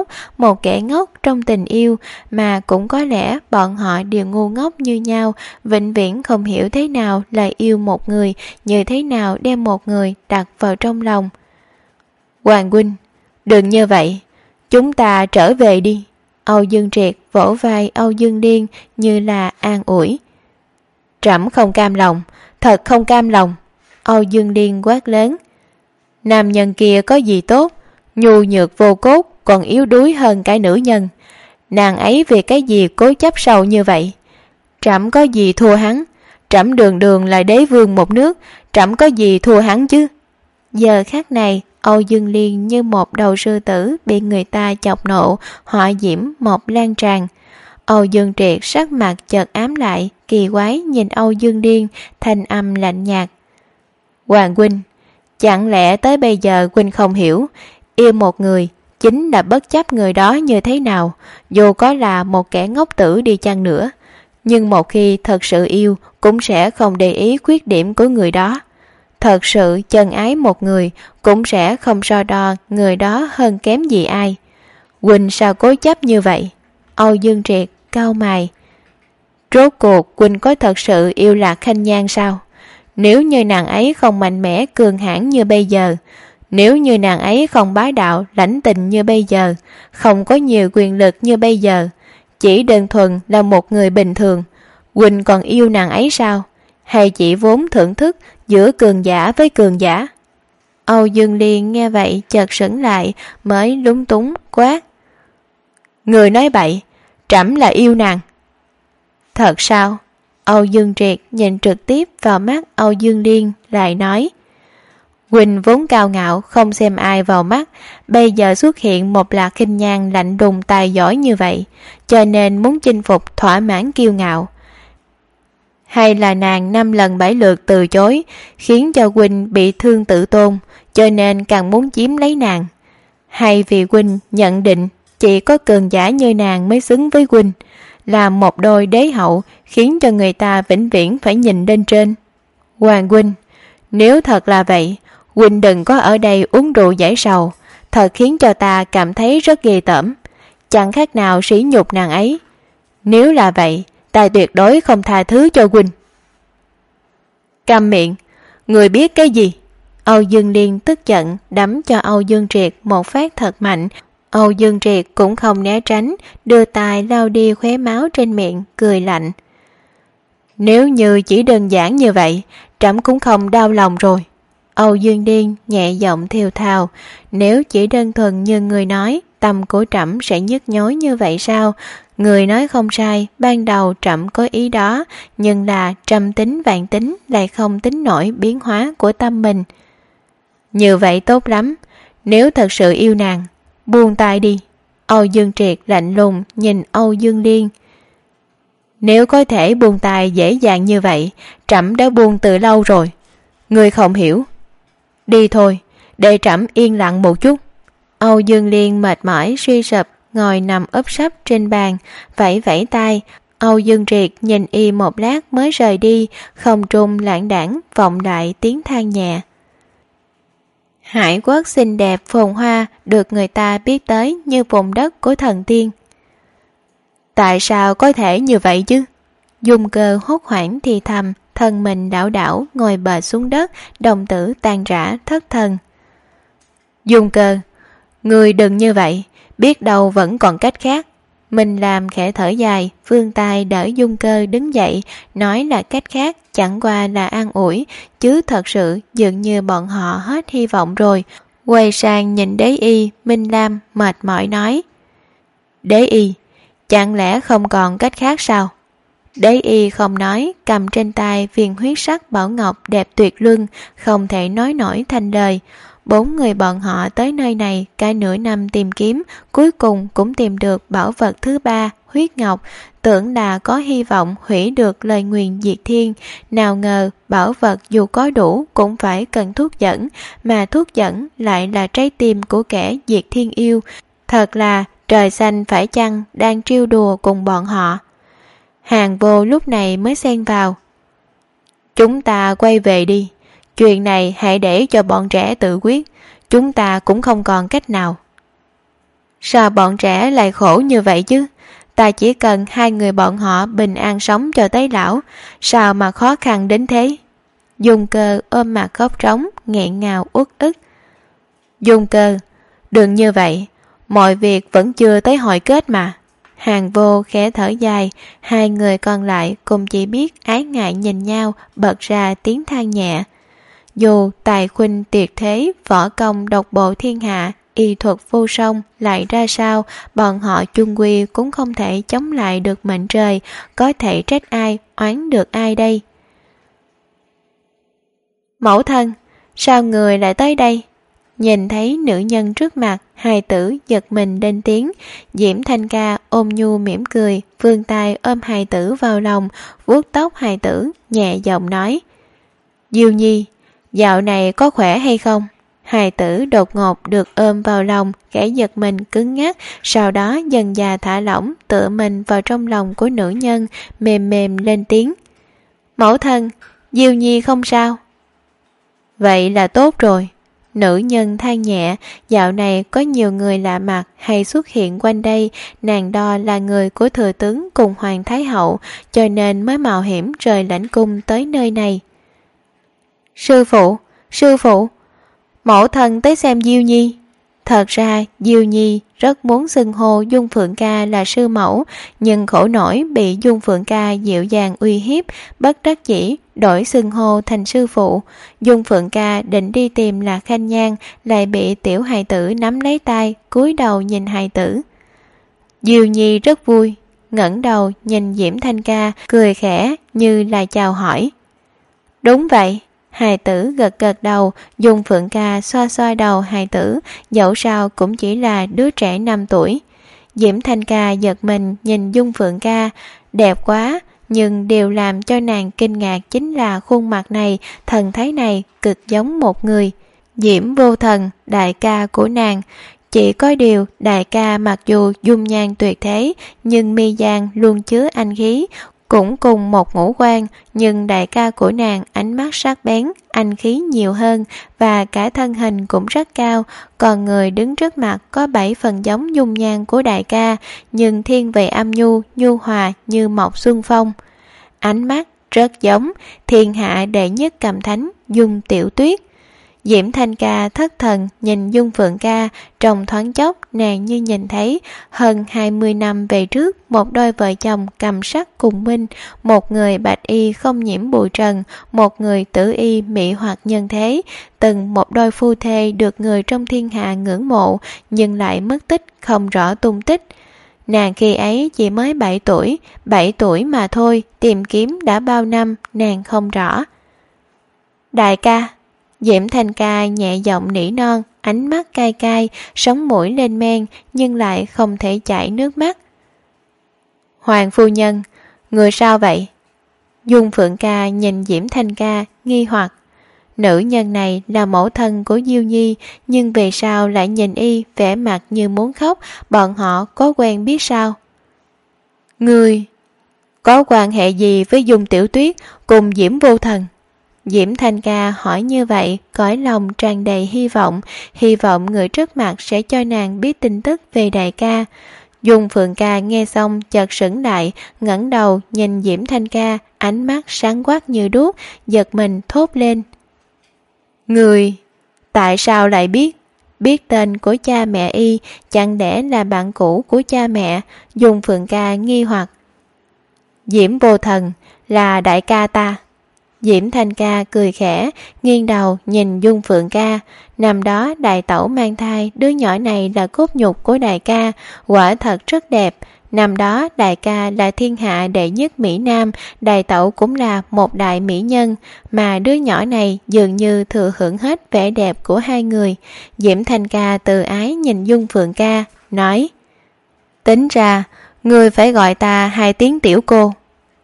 kẻ ngốc trong tình yêu, mà cũng có lẽ bọn họ đều ngu ngốc như nhau, vĩnh viễn không hiểu thế nào là yêu một người, như thế nào đem một người đặt vào trong lòng. Hoàng huynh, đừng như vậy, chúng ta trở về đi. Âu Dương Triệt vỗ vai Âu Dương Liên như là an ủi. Trẫm không cam lòng, thật không cam lòng. Âu Dương Liên quát lớn. Nam nhân kia có gì tốt, nhu nhược vô cốt, còn yếu đuối hơn cả nữ nhân. Nàng ấy vì cái gì cố chấp sâu như vậy? Trẫm có gì thua hắn? Trẫm đường đường là đế vương một nước, trẫm có gì thua hắn chứ? Giờ khắc này, Âu Dương Liên như một đầu sư tử bị người ta chọc nộ, hỏa diễm một lan tràn. Âu Dương Triệt sắc mặt chợt ám lại, kỳ quái nhìn Âu Dương Liên, thanh âm lạnh nhạt. Hoàng huynh, chẳng lẽ tới bây giờ huynh không hiểu, yêu một người chính là bất chấp người đó như thế nào, dù có là một kẻ ngốc tử đi chăng nữa, nhưng một khi thật sự yêu cũng sẽ không để ý khuyết điểm của người đó. Thật sự chân ái một người cũng sẽ không so đo người đó hơn kém gì ai. Huynh sao cố chấp như vậy? Âu Dương Triệt cau mày. Rốt cuộc huynh có thật sự yêu Lạc Khanh Nhan sao? Nếu như nàng ấy không mạnh mẽ cường hãn như bây giờ, nếu như nàng ấy không bá đạo lãnh tình như bây giờ, không có nhiều quyền lực như bây giờ, chỉ đơn thuần là một người bình thường, huynh còn yêu nàng ấy sao? Hay chỉ vốn thưởng thức giữa cường giả với cường giả? Âu Dương Liên nghe vậy chợt sững lại, mới lúng túng quát. Người nói bậy, trẫm là yêu nàng. Thật sao? Âu Dương Triệt nhìn trực tiếp vào mắt Âu Dương Liên lại nói. Huynh vốn cao ngạo không xem ai vào mắt, bây giờ xuất hiện một Lạc Khinh Nhan lạnh lùng tài giỏi như vậy, cho nên muốn chinh phục thỏa mãn kiêu ngạo. Hay là nàng 5 lần 7 lượt từ chối, khiến cho huynh bị thương tự tôn, cho nên càng muốn chiếm lấy nàng? Hay vì huynh nhận định chỉ có cường giả như nàng mới xứng với huynh, là một đôi đế hậu, khiến cho người ta vĩnh viễn phải nhìn lên trên? Hoàng huynh, nếu thật là vậy, huynh đừng có ở đây uống rượu giải sầu, thật khiến cho ta cảm thấy rất ghê tởm, chẳng khác nào sỉ nhục nàng ấy. Nếu là vậy, ta tuyệt đối không tha thứ cho huynh. Câm miệng, người biết cái gì? Âu Dương Liên tức giận đấm cho Âu Dương Triệt một phát thật mạnh. Âu Dương Triệt cũng không né tránh, đưa tay lau đi khóe máu trên miệng, cười lạnh. Nếu như chỉ đơn giản như vậy, trẫm cũng không đau lòng rồi. Âu Dương Liên nhẹ giọng thều thào. Nếu chỉ đơn thuần như người nói, tâm của trẫm sẽ nhức nhối như vậy sao? Người nói không sai, ban đầu trẫm có ý đó, nhưng là trăm tính vạn tính lại không tính nổi biến hóa của tâm mình. Như vậy tốt lắm, nếu thật sự yêu nàng, buông tay đi. Âu Dương Triệt lạnh lùng nhìn Âu Dương Liên. Nếu có thể buông tay dễ dàng như vậy, trẫm đã buông từ lâu rồi. Ngươi không hiểu. Đi thôi, để trẫm yên lặng một chút. Âu Dương Liên mệt mỏi suy sụp, ngồi nằm úp sấp trên bàn, vẫy vẫy tay. Âu Dương Triệt nhìn y một lát mới rời đi, không trung lãng đãng vọng lại tiếng than nhẹ. Hải quốc xinh đẹp phồn hoa được người ta biết tới như vùng đất của thần tiên. Tại sao có thể như vậy chứ? Dung Cơ hốt hoảng thì thầm, thân mình đảo đảo ngồi bệt xuống đất, đồng tử tan rã thất thần. Dung Cơ, người đừng như vậy, biết đâu vẫn còn cách khác. Mình làm khẽ thở dài, vươn tay đỡ Dung Cơ đứng dậy, nói là cách khác chẳng qua là an ủi, chứ thật sự dường như bọn họ hết hy vọng rồi. Quay sang nhìn Đế Y, Minh Lam mệt mỏi nói. Đế Y, chẳng lẽ không còn cách khác sao? Đế Y không nói, cầm trên tay viên huyết sắc bảo ngọc đẹp tuyệt luân, không thể nói nổi thành lời. 4 người bọn họ tới nơi này cả nửa năm tìm kiếm, cuối cùng cũng tìm được bảo vật thứ 3, huyết ngọc, tưởng là có hy vọng hủy được lời nguyền diệt thiên. Nào ngờ bảo vật dù có đủ cũng phải cần thuốc dẫn, mà thuốc dẫn lại là trái tim của kẻ diệt thiên yêu. Thật là trời xanh phải chăng đang trêu đùa cùng bọn họ. Hàng Vô lúc này mới xen vào. Chúng ta quay về đi. Chuyện này hãy để cho bọn trẻ tự quyết. Chúng ta cũng không còn cách nào. Sao bọn trẻ lại khổ như vậy chứ? Ta chỉ cần hai người bọn họ bình an sống cho tới lão. Sao mà khó khăn đến thế? Dung Cơ ôm mặt khóc trống, nghẹn ngào uất ức. Dung Cơ, đừng như vậy. Mọi việc vẫn chưa tới hồi kết mà. Hàng Vô khẽ thở dài. Hai người còn lại cùng chỉ biết ái ngại nhìn nhau, bật ra tiếng than nhẹ. Dù tài khuynh tuyệt thế, võ công độc bộ thiên hạ, y thuật vô song lại ra sao, bọn họ chung quy cũng không thể chống lại được mệnh trời. Có thể trách ai, oán được ai đây? Mẫu thân, sao người lại tới đây? Nhìn thấy nữ nhân trước mặt, hài tử giật mình lên tiếng. Diễm Thanh Ca ôm nhu mỉm cười, vươn tay ôm hài tử vào lòng, vuốt tóc hài tử, nhẹ giọng nói. Diêu Nhi, dạo này có khỏe hay không? Hài tử đột ngột được ôm vào lòng, khẽ giật mình cứng ngắc, sau đó dần dà thả lỏng, tựa mình vào trong lòng của nữ nhân, mềm mềm lên tiếng. Mẫu thân, Diêu Nhi không sao. Vậy là tốt rồi. Nữ nhân than nhẹ, dạo này có nhiều người lạ mặt hay xuất hiện quanh đây, nàng đo là người của thừa tướng cùng Hoàng Thái Hậu, cho nên mới mạo hiểm rời lãnh cung tới nơi này. Sư phụ, mẫu thân tới xem Diêu Nhi. Thật ra Diêu Nhi rất muốn xưng hô Dung Phượng Ca là sư mẫu, nhưng khổ nổi bị Dung Phượng Ca dịu dàng uy hiếp, bất đắc dĩ đổi xưng hô thành sư phụ. Dung Phượng Ca định đi tìm Lạc Khanh Nhan, lại bị tiểu hài tử nắm lấy tay, cúi đầu nhìn hài tử. Diêu Nhi rất vui, ngẩng đầu nhìn Diễm Thanh Ca, cười khẽ như là chào hỏi. Đúng vậy. Hài tử gật gật đầu. Dung Phượng Ca xoa xoa đầu hài tử, dẫu sao cũng chỉ là đứa trẻ 5 tuổi. Diễm Thanh Ca giật mình nhìn Dung Phượng Ca, đẹp quá, nhưng điều làm cho nàng kinh ngạc chính là khuôn mặt này, thần thái này cực giống một người. Diễm Vô Thần, đại ca của nàng. Chỉ có điều đại ca mặc dù dung nhan tuyệt thế, nhưng mi gian luôn chứa anh khí, cũng cùng một ngũ quan, nhưng đại ca của nàng ánh mắt sắc bén, anh khí nhiều hơn, và cả thân hình cũng rất cao, còn người đứng trước mặt có 7 phần giống dung nhan của đại ca, nhưng thiên về âm nhu, nhu hòa như Mộc Xuân Phong. Ánh mắt rất giống thiên hạ đệ nhất cầm thánh Dung Tiểu Tuyết. Diễm Thanh Ca thất thần nhìn Dung Phượng Ca, trong thoáng chốc nàng như nhìn thấy hơn 20 năm về trước một đôi vợ chồng cầm sắc cùng minh, một người bạch y không nhiễm bụi trần, một người tử y mỹ hoặc nhân thế, từng một đôi phu thê được người trong thiên hạ ngưỡng mộ nhưng lại mất tích không rõ tung tích. Nàng khi ấy chỉ mới 7 tuổi mà thôi, tìm kiếm đã bao năm nàng không rõ. Đại ca. Diễm Thanh Ca nhẹ giọng nỉ non, ánh mắt cay cay, sống mũi lên men nhưng lại không thể chảy nước mắt. Hoàng phu nhân, người sao vậy? Dung Phượng Ca nhìn Diễm Thanh Ca nghi hoặc. Nữ nhân này là mẫu thân của Diêu Nhi, nhưng về sao lại nhìn y vẻ mặt như muốn khóc, bọn họ có quen biết sao? Người có quan hệ gì với Dung Tiểu Tuyết cùng Diễm Vô Thần? Diễm Thanh Ca hỏi như vậy, cõi lòng tràn đầy hy vọng người trước mặt sẽ cho nàng biết tin tức về đại ca. Dung Phượng Ca nghe xong chợt sững lại, ngẩng đầu nhìn Diễm Thanh Ca, ánh mắt sáng quắc như đuốc, giật mình thốt lên. Người, tại sao lại biết tên của cha mẹ y, chẳng lẽ là bạn cũ của cha mẹ? Dung Phượng Ca nghi hoặc. Diễm Vô Thần là đại ca ta. Diễm Thanh Ca cười khẽ, nghiêng đầu nhìn Dung Phượng Ca. Năm đó đại tẩu mang thai, đứa nhỏ này là cốt nhục của đại ca, quả thật rất đẹp. Năm đó đại ca là thiên hạ đệ nhất Mỹ Nam, đại tẩu cũng là một đại mỹ nhân, mà đứa nhỏ này dường như thừa hưởng hết vẻ đẹp của hai người. Diễm Thanh Ca từ ái nhìn Dung Phượng Ca, nói: Tính ra, ngươi phải gọi ta 2 tiếng tiểu cô.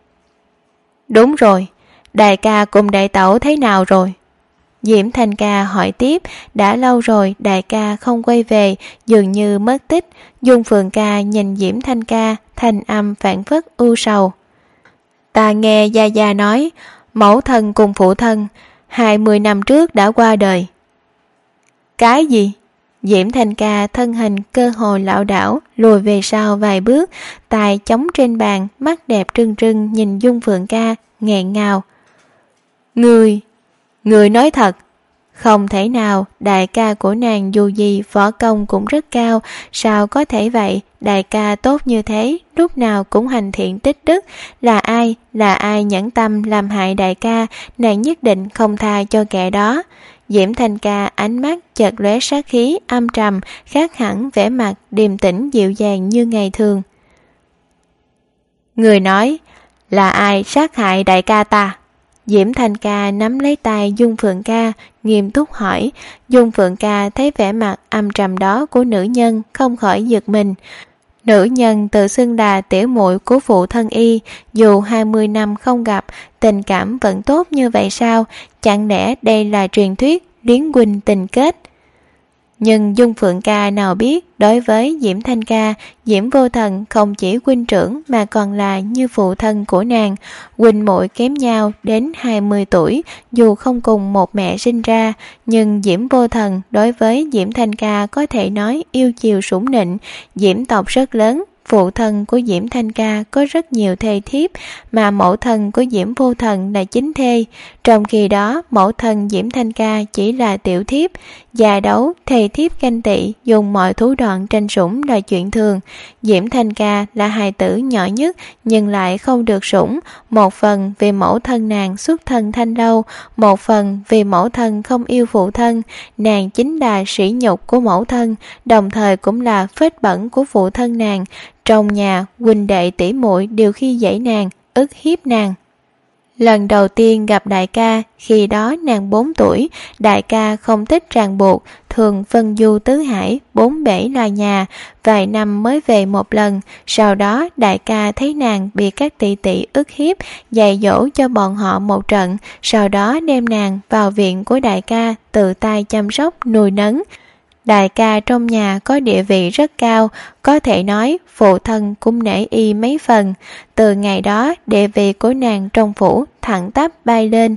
Đúng rồi. Đại ca cùng đại tẩu thế nào rồi? Diễm Thanh Ca hỏi tiếp, đã lâu rồi đại ca không quay về, dường như mất tích. Dung Phượng Ca nhìn Diễm Thanh Ca, thanh âm phảng phất u sầu. Ta nghe Gia Gia nói, Mẫu thân cùng phụ thân 20 năm trước đã qua đời. Cái gì? Diễm Thanh Ca thân hình cơ hồ lảo đảo lùi về sau vài bước, tay chống trên bàn, mắt đẹp trưng trưng nhìn Dung Phượng Ca, nghẹn ngào. Người nói thật. Không thể nào, đại ca của nàng dù gì võ công cũng rất cao, sao có thể vậy, đại ca tốt như thế, lúc nào cũng hành thiện tích đức, là ai nhẫn tâm làm hại đại ca, nàng nhất định không tha cho kẻ đó. Diễm Thanh Ca ánh mắt chợt lóe sát khí âm trầm, khác hẳn vẻ mặt điềm tĩnh dịu dàng như ngày thường. Người nói, là ai sát hại đại ca ta? Diễm Thanh Ca nắm lấy tay Dung Phượng Ca, nghiêm túc hỏi. Dung Phượng Ca thấy vẻ mặt âm trầm đó của nữ nhân không khỏi giật mình. Nữ nhân tự xưng là tiểu muội của phụ thân y, dù 20 năm không gặp, tình cảm vẫn tốt như vậy sao? Chẳng lẽ đây là truyền thuyết luyến huynh tình kết? Nhưng Dung Phượng Ca nào biết, đối với Diễm Thanh Ca, Diễm Vô Thần không chỉ huynh trưởng mà còn là như phụ thân của nàng. Huynh muội kém nhau đến 20 tuổi, dù không cùng một mẹ sinh ra, nhưng Diễm Vô Thần đối với Diễm Thanh Ca có thể nói yêu chiều sủng nịnh. Diễm tộc rất lớn, phụ thân của Diễm Thanh Ca có rất nhiều thê thiếp, mà mẫu thân của Diễm Vô Thần là chính thê. Trong khi đó, mẫu thân Diễm Thanh Ca chỉ là tiểu thiếp. Già đấu, thê thiếp ganh tị, dùng mọi thủ đoạn tranh sủng là chuyện thường. Diễm Thanh Ca là hài tử nhỏ nhất, nhưng lại không được sủng. Một phần vì mẫu thân nàng xuất thân thanh lâu, một phần vì mẫu thân không yêu phụ thân. Nàng chính là sỉ nhục của mẫu thân, đồng thời cũng là vết bẩn của phụ thân nàng. Trong nhà, huynh đệ tỷ muội đều khi dễ nàng, ức hiếp nàng. Lần đầu tiên gặp đại ca, khi đó nàng 4 tuổi, đại ca không thích ràng buộc, thường phân du tứ hải, bốn bể là nhà, vài năm mới về một lần. Sau đó đại ca thấy nàng bị các tỷ tỷ ức hiếp, dạy dỗ cho bọn họ một trận, sau đó đem nàng vào viện của đại ca, tự tay chăm sóc, nuôi nấng. Đại ca trong nhà có địa vị rất cao, có thể nói phụ thân cũng nể y mấy phần. Từ ngày đó, địa vị của nàng trong phủ thẳng tắp bay lên.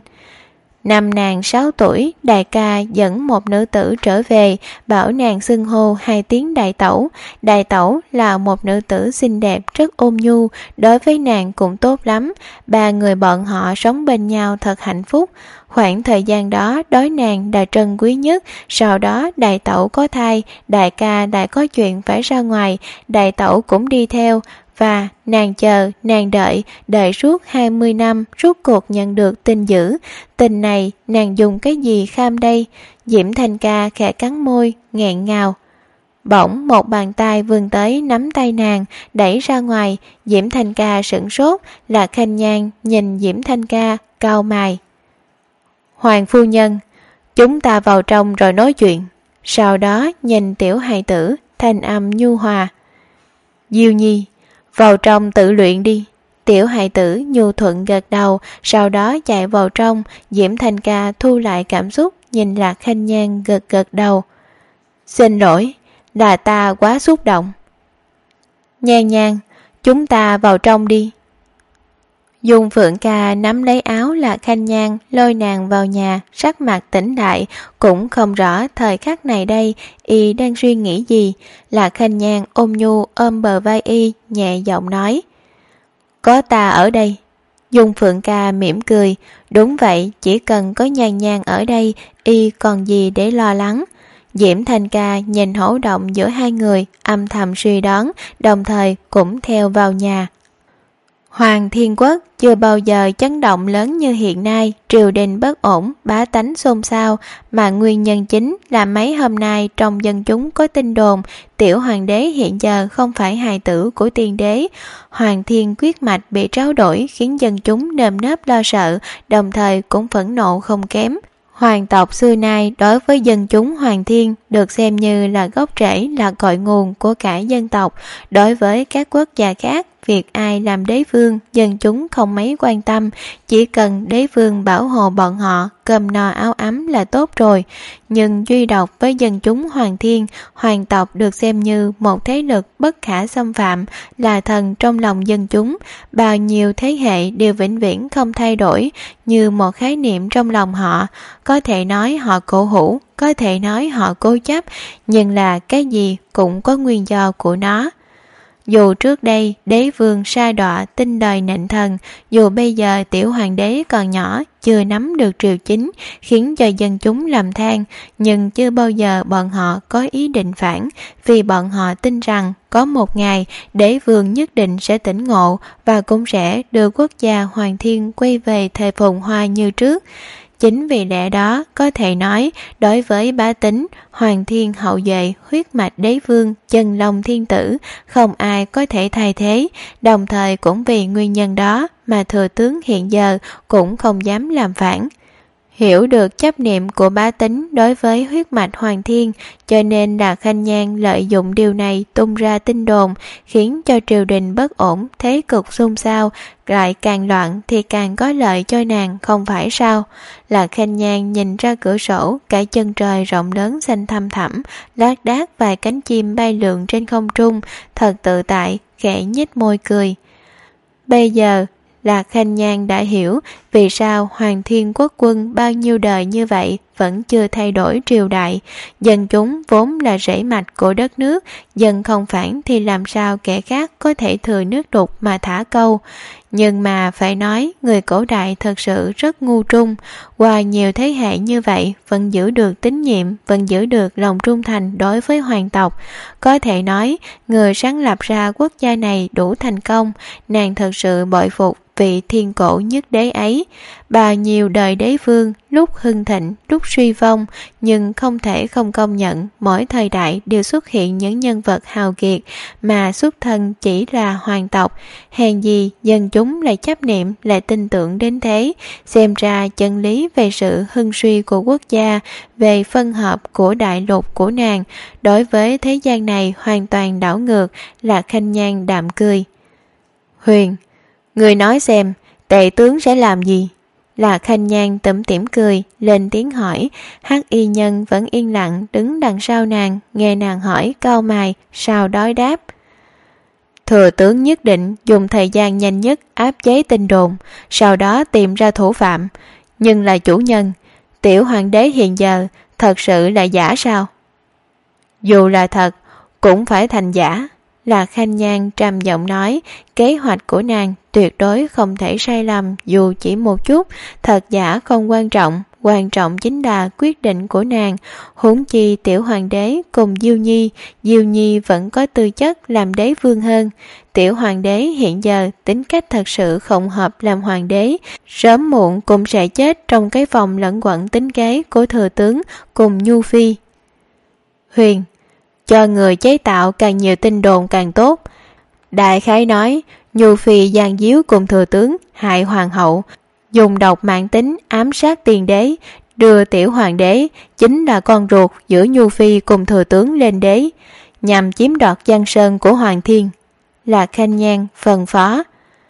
Năm nàng 6 tuổi, đại ca dẫn một nữ tử trở về, bảo nàng xưng hô 2 tiếng đại tẩu. Đại tẩu là một nữ tử xinh đẹp, rất ôn nhu, đối với nàng cũng tốt lắm. 3 người bọn họ sống bên nhau thật hạnh phúc. Khoảng thời gian đó đối nàng là trân quý nhất. Sau đó đại tẩu có thai, đại ca lại có chuyện phải ra ngoài, đại tẩu cũng đi theo. Và nàng chờ, nàng đợi suốt 20 năm, rốt cuộc nhận được tin dữ. Tin này nàng dùng cái gì kham đây? Diễm Thanh Ca khẽ cắn môi, nghẹn ngào. Bỗng một bàn tay vươn tới nắm tay nàng, đẩy ra ngoài. Diễm Thanh Ca sửng sốt, là Khanh Nhan nhìn Diễm Thanh Ca, cau mày. Hoàng phu nhân, chúng ta vào trong rồi nói chuyện. Sau đó nhìn tiểu hài tử, thanh âm nhu hòa. Diêu Nhi, vào trong tự luyện đi. Tiểu hài tử nhu thuận gật đầu, sau đó chạy vào trong. Diễm Thanh Ca thu lại cảm xúc, nhìn Lạc Khanh Nhan gật đầu. Xin lỗi, là ta quá xúc động. Nhan Nhan, chúng ta vào trong đi. Dung Phượng Ca nắm lấy áo Lạc Khanh Nhan, lôi nàng vào nhà, sắc mặt tỉnh lại, cũng không rõ thời khắc này đây y đang suy nghĩ gì. Lạc Khanh Nhan ôm nhu ôm bờ vai y, nhẹ giọng nói. Có ta ở đây. Dung Phượng Ca mỉm cười. Đúng vậy, chỉ cần có Nhan Nhan ở đây, y còn gì để lo lắng. Diễm Thanh Ca nhìn hỗn động giữa hai người, âm thầm suy đoán, đồng thời cũng theo vào nhà. Hoàng Thiên Quốc chưa bao giờ chấn động lớn như hiện nay, triều đình bất ổn, bá tánh xôn xao, mà nguyên nhân chính là mấy hôm nay trong dân chúng có tin đồn tiểu hoàng đế hiện giờ không phải hài tử của tiên đế. Hoàng Thiên quyết mạch bị tráo đổi khiến dân chúng nơm nớp lo sợ, đồng thời cũng phẫn nộ không kém. Hoàng tộc xưa nay đối với dân chúng Hoàng Thiên được xem như là gốc rễ, là cội nguồn của cả dân tộc. Đối với các quốc gia khác, việc ai làm đế vương, dân chúng không mấy quan tâm, chỉ cần đế vương bảo hộ bọn họ, cơm no áo ấm là tốt rồi. Nhưng duy độc với dân chúng Hoàng Thiên, hoàng tộc được xem như một thế lực bất khả xâm phạm, là thần trong lòng dân chúng, bao nhiêu thế hệ đều vĩnh viễn không thay đổi, như một khái niệm trong lòng họ. Có thể nói họ cổ hủ, có thể nói họ cố chấp, nhưng là cái gì cũng có nguyên do của nó. Dù trước đây đế vương sa đọa tin đời nịnh thần, dù bây giờ tiểu hoàng đế còn nhỏ, chưa nắm được triều chính, khiến cho dân chúng lầm than, nhưng chưa bao giờ bọn họ có ý định phản, vì bọn họ tin rằng có một ngày đế vương nhất định sẽ tỉnh ngộ và cũng sẽ đưa quốc gia Hoàng Thiên quay về thời phồn hoa như trước. Chính vì lẽ đó, có thể nói, đối với bá tính, Hoàng Thiên hậu duệ, huyết mạch đế vương, chân long thiên tử, không ai có thể thay thế. Đồng thời cũng vì nguyên nhân đó mà thừa tướng hiện giờ cũng không dám làm phản. Hiểu được chấp niệm của bá tính đối với huyết mạch Hoàng Thiên, cho nên Lạc Khanh Nhan lợi dụng điều này tung ra tin đồn, khiến cho triều đình bất ổn, thế cục xôn xao, lại càng loạn thì càng có lợi cho nàng, không phải sao? Lạc Khanh Nhan nhìn ra cửa sổ, cả chân trời rộng lớn xanh thăm thẳm, lác đác vài cánh chim bay lượn trên không trung, thật tự tại, khẽ nhếch môi cười. Bây giờ Lạc Khanh Nhan đã hiểu vì sao Hoàng Thiên Quốc quân bao nhiêu đời như vậy vẫn chưa thay đổi triều đại. Dân chúng vốn là rễ mạch của đất nước, dân không phản thì làm sao kẻ khác có thể thừa nước đục mà thả câu. Nhưng mà phải nói người cổ đại thật sự rất ngu trung, qua nhiều thế hệ như vậy vẫn giữ được tín nhiệm, vẫn giữ được lòng trung thành đối với hoàng tộc. Có thể nói người sáng lập ra quốc gia này đủ thành công, nàng thật sự bội phục vị thiên cổ nhất đế ấy. Bao nhiêu đời đế vương, lúc hưng thịnh, lúc suy vong, nhưng không thể không công nhận mỗi thời đại đều xuất hiện những nhân vật hào kiệt mà xuất thân chỉ là hoàng tộc. Hèn gì dân chúng lại chấp niệm, lại tin tưởng đến thế. Xem ra chân lý về sự hưng suy của quốc gia, về phân hợp của đại lục của nàng, đối với thế gian này hoàn toàn đảo ngược. Là Khanh Nhan đạm cười. Huyền, người nói xem, tể tướng sẽ làm gì? Là Khanh Nhan tủm tỉm cười, lên tiếng hỏi. Hắc y nhân vẫn yên lặng đứng đằng sau nàng, nghe nàng hỏi cau mày, sau đó đáp. Thừa tướng nhất định dùng thời gian nhanh nhất áp chế tin đồn, sau đó tìm ra thủ phạm. Nhưng là chủ nhân, tiểu hoàng đế hiện giờ thật sự là giả sao? Dù là thật, cũng phải thành giả. Là Khanh Nhan trầm giọng nói, kế hoạch của nàng tuyệt đối không thể sai lầm dù chỉ một chút, thật giả không quan trọng chính là quyết định của nàng. Huống chi tiểu hoàng đế cùng Diêu Nhi vẫn có tư chất làm đế vương hơn. Tiểu hoàng đế hiện giờ tính cách thật sự không hợp làm hoàng đế, sớm muộn cũng sẽ chết trong cái vòng lẫn quẩn tính kế của thừa tướng cùng Nhu Phi. Huyền, cho người chế tạo càng nhiều tin đồn càng tốt. Đại khái nói, Nhu Phi gian díu cùng thừa tướng, hại hoàng hậu, dùng độc mạng tính ám sát tiền đế, đưa tiểu hoàng đế chính là con ruột giữa Nhu Phi cùng thừa tướng lên đế, nhằm chiếm đoạt giang sơn của Hoàng Thiên. Là Khanh Nhan phân phó.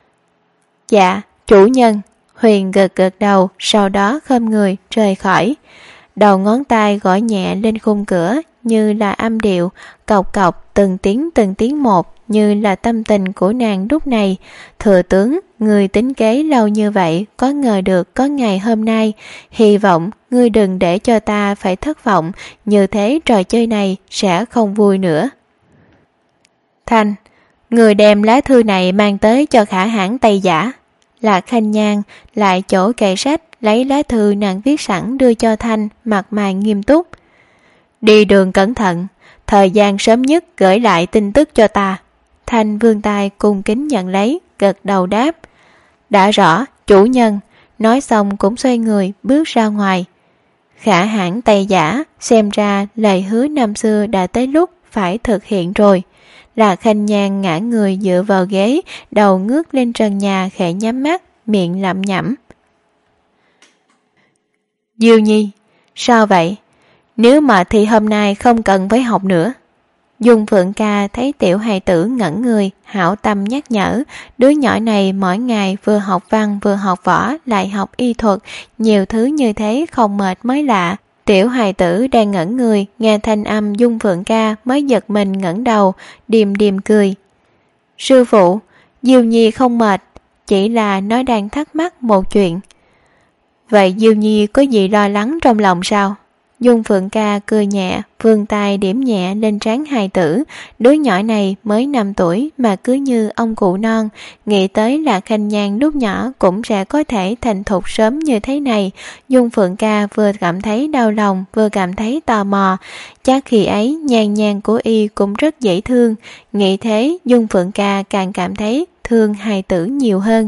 Dạ, chủ nhân. Huyền gật gật đầu, sau đó khom người rời khỏi. Đầu ngón tay gõ nhẹ lên khung cửa như là âm điệu, cộc cộc từng tiếng một, như là tâm tình của nàng lúc này. Thừa tướng, người tính kế lâu như vậy, có ngờ được có ngày hôm nay. Hy vọng ngươi đừng để cho ta phải thất vọng, như thế trò chơi này sẽ không vui nữa. Thanh, người đem lá thư này mang tới cho Khả Hãn Tây Giả. Là Khanh Nhan lại chỗ kệ sách, lấy lá thư nàng viết sẵn đưa cho Thanh, mặt mày nghiêm túc. Đi đường cẩn thận, thời gian sớm nhất gửi lại tin tức cho ta. Thanh vươn tay cung kính nhận lấy, gật đầu đáp. Đã rõ, chủ nhân. Nói xong cũng xoay người bước ra ngoài. Khả Hãn Tây Giả, xem ra lời hứa năm xưa đã tới lúc phải thực hiện rồi. Là Khanh Nhan ngã người dựa vào ghế, đầu ngước lên trần nhà khẽ nhắm mắt, miệng lẩm nhẩm. Diêu Nhi, sao vậy? Nếu mà thì hôm nay không cần phải học nữa. Dung Phượng Ca thấy tiểu hài tử ngẩn người, hảo tâm nhắc nhở, đứa nhỏ này mỗi ngày vừa học văn vừa học võ lại học y thuật, nhiều thứ như thế không mệt mới lạ. Tiểu hài tử đang ngẩn người, nghe thanh âm Dung Phượng Ca mới giật mình ngẩng đầu, điềm điềm cười. Sư phụ, Diêu Nhi không mệt, chỉ là nó đang thắc mắc một chuyện. Vậy Diêu Nhi có gì lo lắng trong lòng sao? Dung Phượng Ca cười nhẹ, vươn tay điểm nhẹ lên trán hài tử. Đứa nhỏ này mới 5 tuổi mà cứ như ông cụ non, nghĩ tới là Khanh Nhan lúc nhỏ cũng sẽ có thể thành thục sớm như thế này. Dung Phượng Ca vừa cảm thấy đau lòng vừa cảm thấy tò mò. Chắc khi ấy Nhan Nhan của y cũng rất dễ thương. Nghĩ thế Dung Phượng Ca càng cảm thấy thương hài tử nhiều hơn.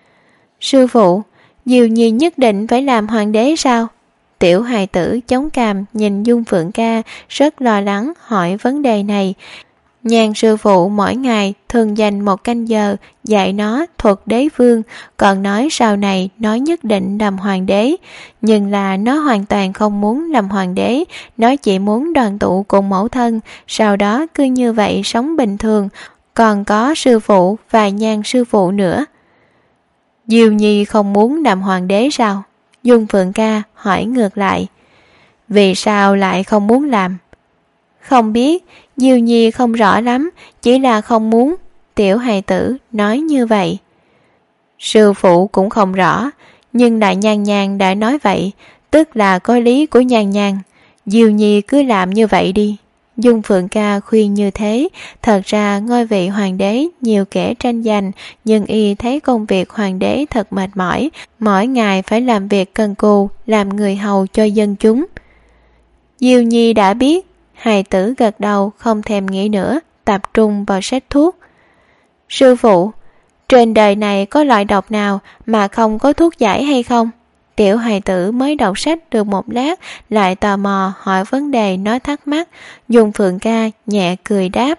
Sư phụ, Diêu Nhi nhất định phải làm hoàng đế sao? Tiểu hài tử chống cằm nhìn Dung Phượng Ca rất lo lắng hỏi vấn đề này. Nhan sư phụ mỗi ngày thường dành 1 canh giờ dạy nó thuật đế vương, còn nói sau này nó nhất định làm hoàng đế. Nhưng là nó hoàn toàn không muốn làm hoàng đế, nó chỉ muốn đoàn tụ cùng mẫu thân, sau đó cứ như vậy sống bình thường, còn có sư phụ và Nhan sư phụ nữa. Diêu Nhi không muốn làm hoàng đế sao? Dung Phượng Ca hỏi ngược lại. Vì sao lại không muốn làm? Không biết, Diêu Nhi không rõ lắm, chỉ là không muốn. Tiểu hài tử nói như vậy. Sư phụ cũng không rõ, nhưng Đại Nhan Nhan đã nói vậy, tức là có lý của Nhan Nhan. Diêu Nhi cứ làm như vậy đi. Dung Phượng Ca khuyên như thế. Thật ra ngôi vị hoàng đế nhiều kẻ tranh giành, nhưng y thấy công việc hoàng đế thật mệt mỏi, mỗi ngày phải làm việc cần cù, làm người hầu cho dân chúng. Diêu Nhi đã biết. Hài tử gật đầu không thèm nghĩ nữa, tập trung vào sách thuốc. Sư phụ, trên đời này có loại độc nào mà không có thuốc giải hay không? Tiểu hài tử mới đọc sách được một lát lại tò mò hỏi vấn đề nó thắc mắc. Dung Phượng Ca nhẹ cười đáp.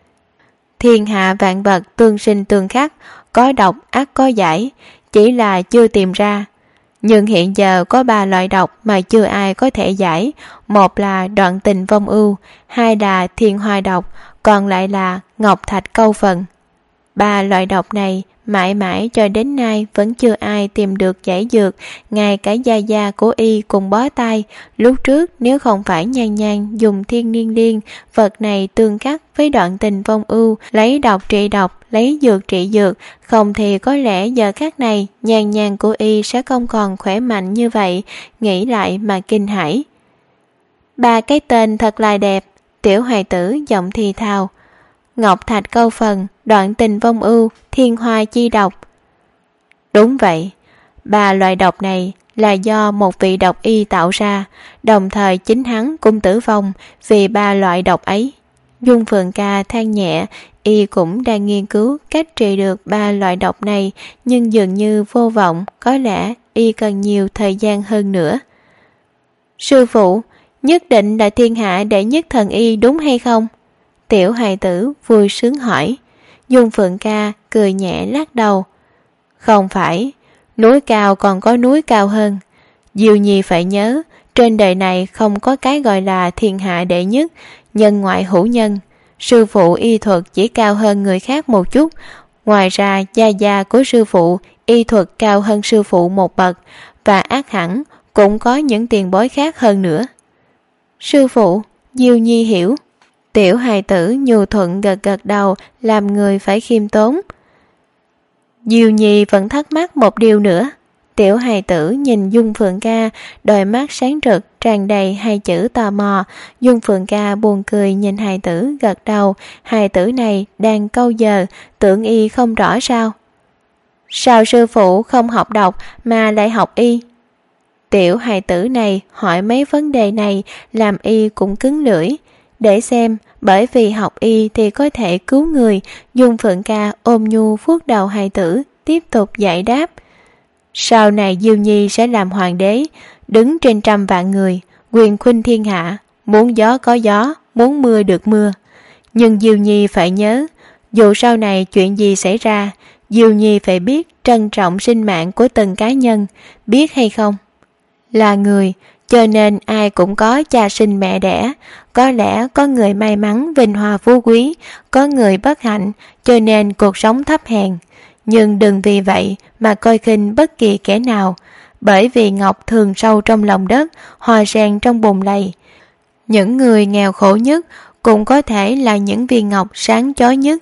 Thiên hạ vạn vật tương sinh tương khắc, có độc ắt có giải, chỉ là chưa tìm ra. Nhưng hiện giờ có 3 loại độc mà chưa ai có thể giải. Một là đoạn tình vong ưu, 2 là thiên hoa độc, còn lại là ngọc thạch câu phần. 3 loại độc này mãi mãi cho đến nay vẫn chưa ai tìm được giải dược, ngay cả gia gia của y cùng bó tay. Lúc trước nếu không phải Nhan Nhan dùng thiên niên liên, vật này tương khắc với đoạn tình vong ưu, lấy độc trị độc, lấy dược trị dược, không thì có lẽ giờ khắc này Nhan Nhan của y sẽ không còn khỏe mạnh như vậy. Nghĩ lại mà kinh hãi. 3 cái tên thật là đẹp. Tiểu hài tử giọng thì thào. Ngọc thạch câu phần, đoạn tình vong ưu, thiên hoa chi độc. Đúng vậy, 3 loại độc này là do một vị độc y tạo ra, đồng thời chính hắn cũng tử vong vì 3 loại độc ấy. Dung Phượng Ca than nhẹ, y cũng đang nghiên cứu cách trị được 3 loại độc này, nhưng dường như vô vọng, có lẽ y cần nhiều thời gian hơn nữa. Sư phụ, nhất định là thiên hạ đệ nhất thần y đúng hay không? Tiểu hài tử vui sướng hỏi. Dung Phượng Ca cười nhẹ lắc đầu. Không phải, núi cao còn có núi cao hơn. Diêu Nhi phải nhớ, trên đời này không có cái gọi là thiên hạ đệ nhất, nhân ngoại hữu nhân. Sư phụ y thuật chỉ cao hơn người khác một chút. Ngoài ra gia gia của sư phụ y thuật cao hơn sư phụ một bậc, và ác hẳn cũng có những tiền bối khác hơn nữa. Sư phụ, Diêu Nhi hiểu. Tiểu hài tử nhu thuận gật gật đầu, làm người phải khiêm tốn. Diêu Nhi vẫn thắc mắc một điều nữa. Tiểu hài tử nhìn Dung Phượng Ca, đôi mắt sáng rực tràn đầy 2 chữ tò mò. Dung Phượng Ca buồn cười nhìn hài tử gật đầu. Hài tử này đang câu giờ, tưởng y không rõ sao? Sao sư phụ không học độc mà lại học y? Tiểu hài tử này hỏi mấy vấn đề này làm y cũng cứng lưỡi. Để xem, bởi vì học y thì có thể cứu người. Dung Phượng Ca ôm nhu vuốt đầu hài tử, tiếp tục giải đáp. Sau này Diêu Nhi sẽ làm hoàng đế, đứng trên 100 vạn người, quyền khuynh thiên hạ, muốn gió có gió, muốn mưa được mưa. Nhưng Diêu Nhi phải nhớ, dù sau này chuyện gì xảy ra, Diêu Nhi phải biết trân trọng sinh mạng của từng cá nhân, biết hay không? Là người, cho nên ai cũng có cha sinh mẹ đẻ. Có lẽ có người may mắn vinh hoa phú quý, có người bất hạnh cho nên cuộc sống thấp hèn. Nhưng đừng vì vậy mà coi khinh bất kỳ kẻ nào, bởi vì ngọc thường sâu trong lòng đất, hoa sen trong bùn lầy. Những người nghèo khổ nhất cũng có thể là những viên ngọc sáng chói nhất.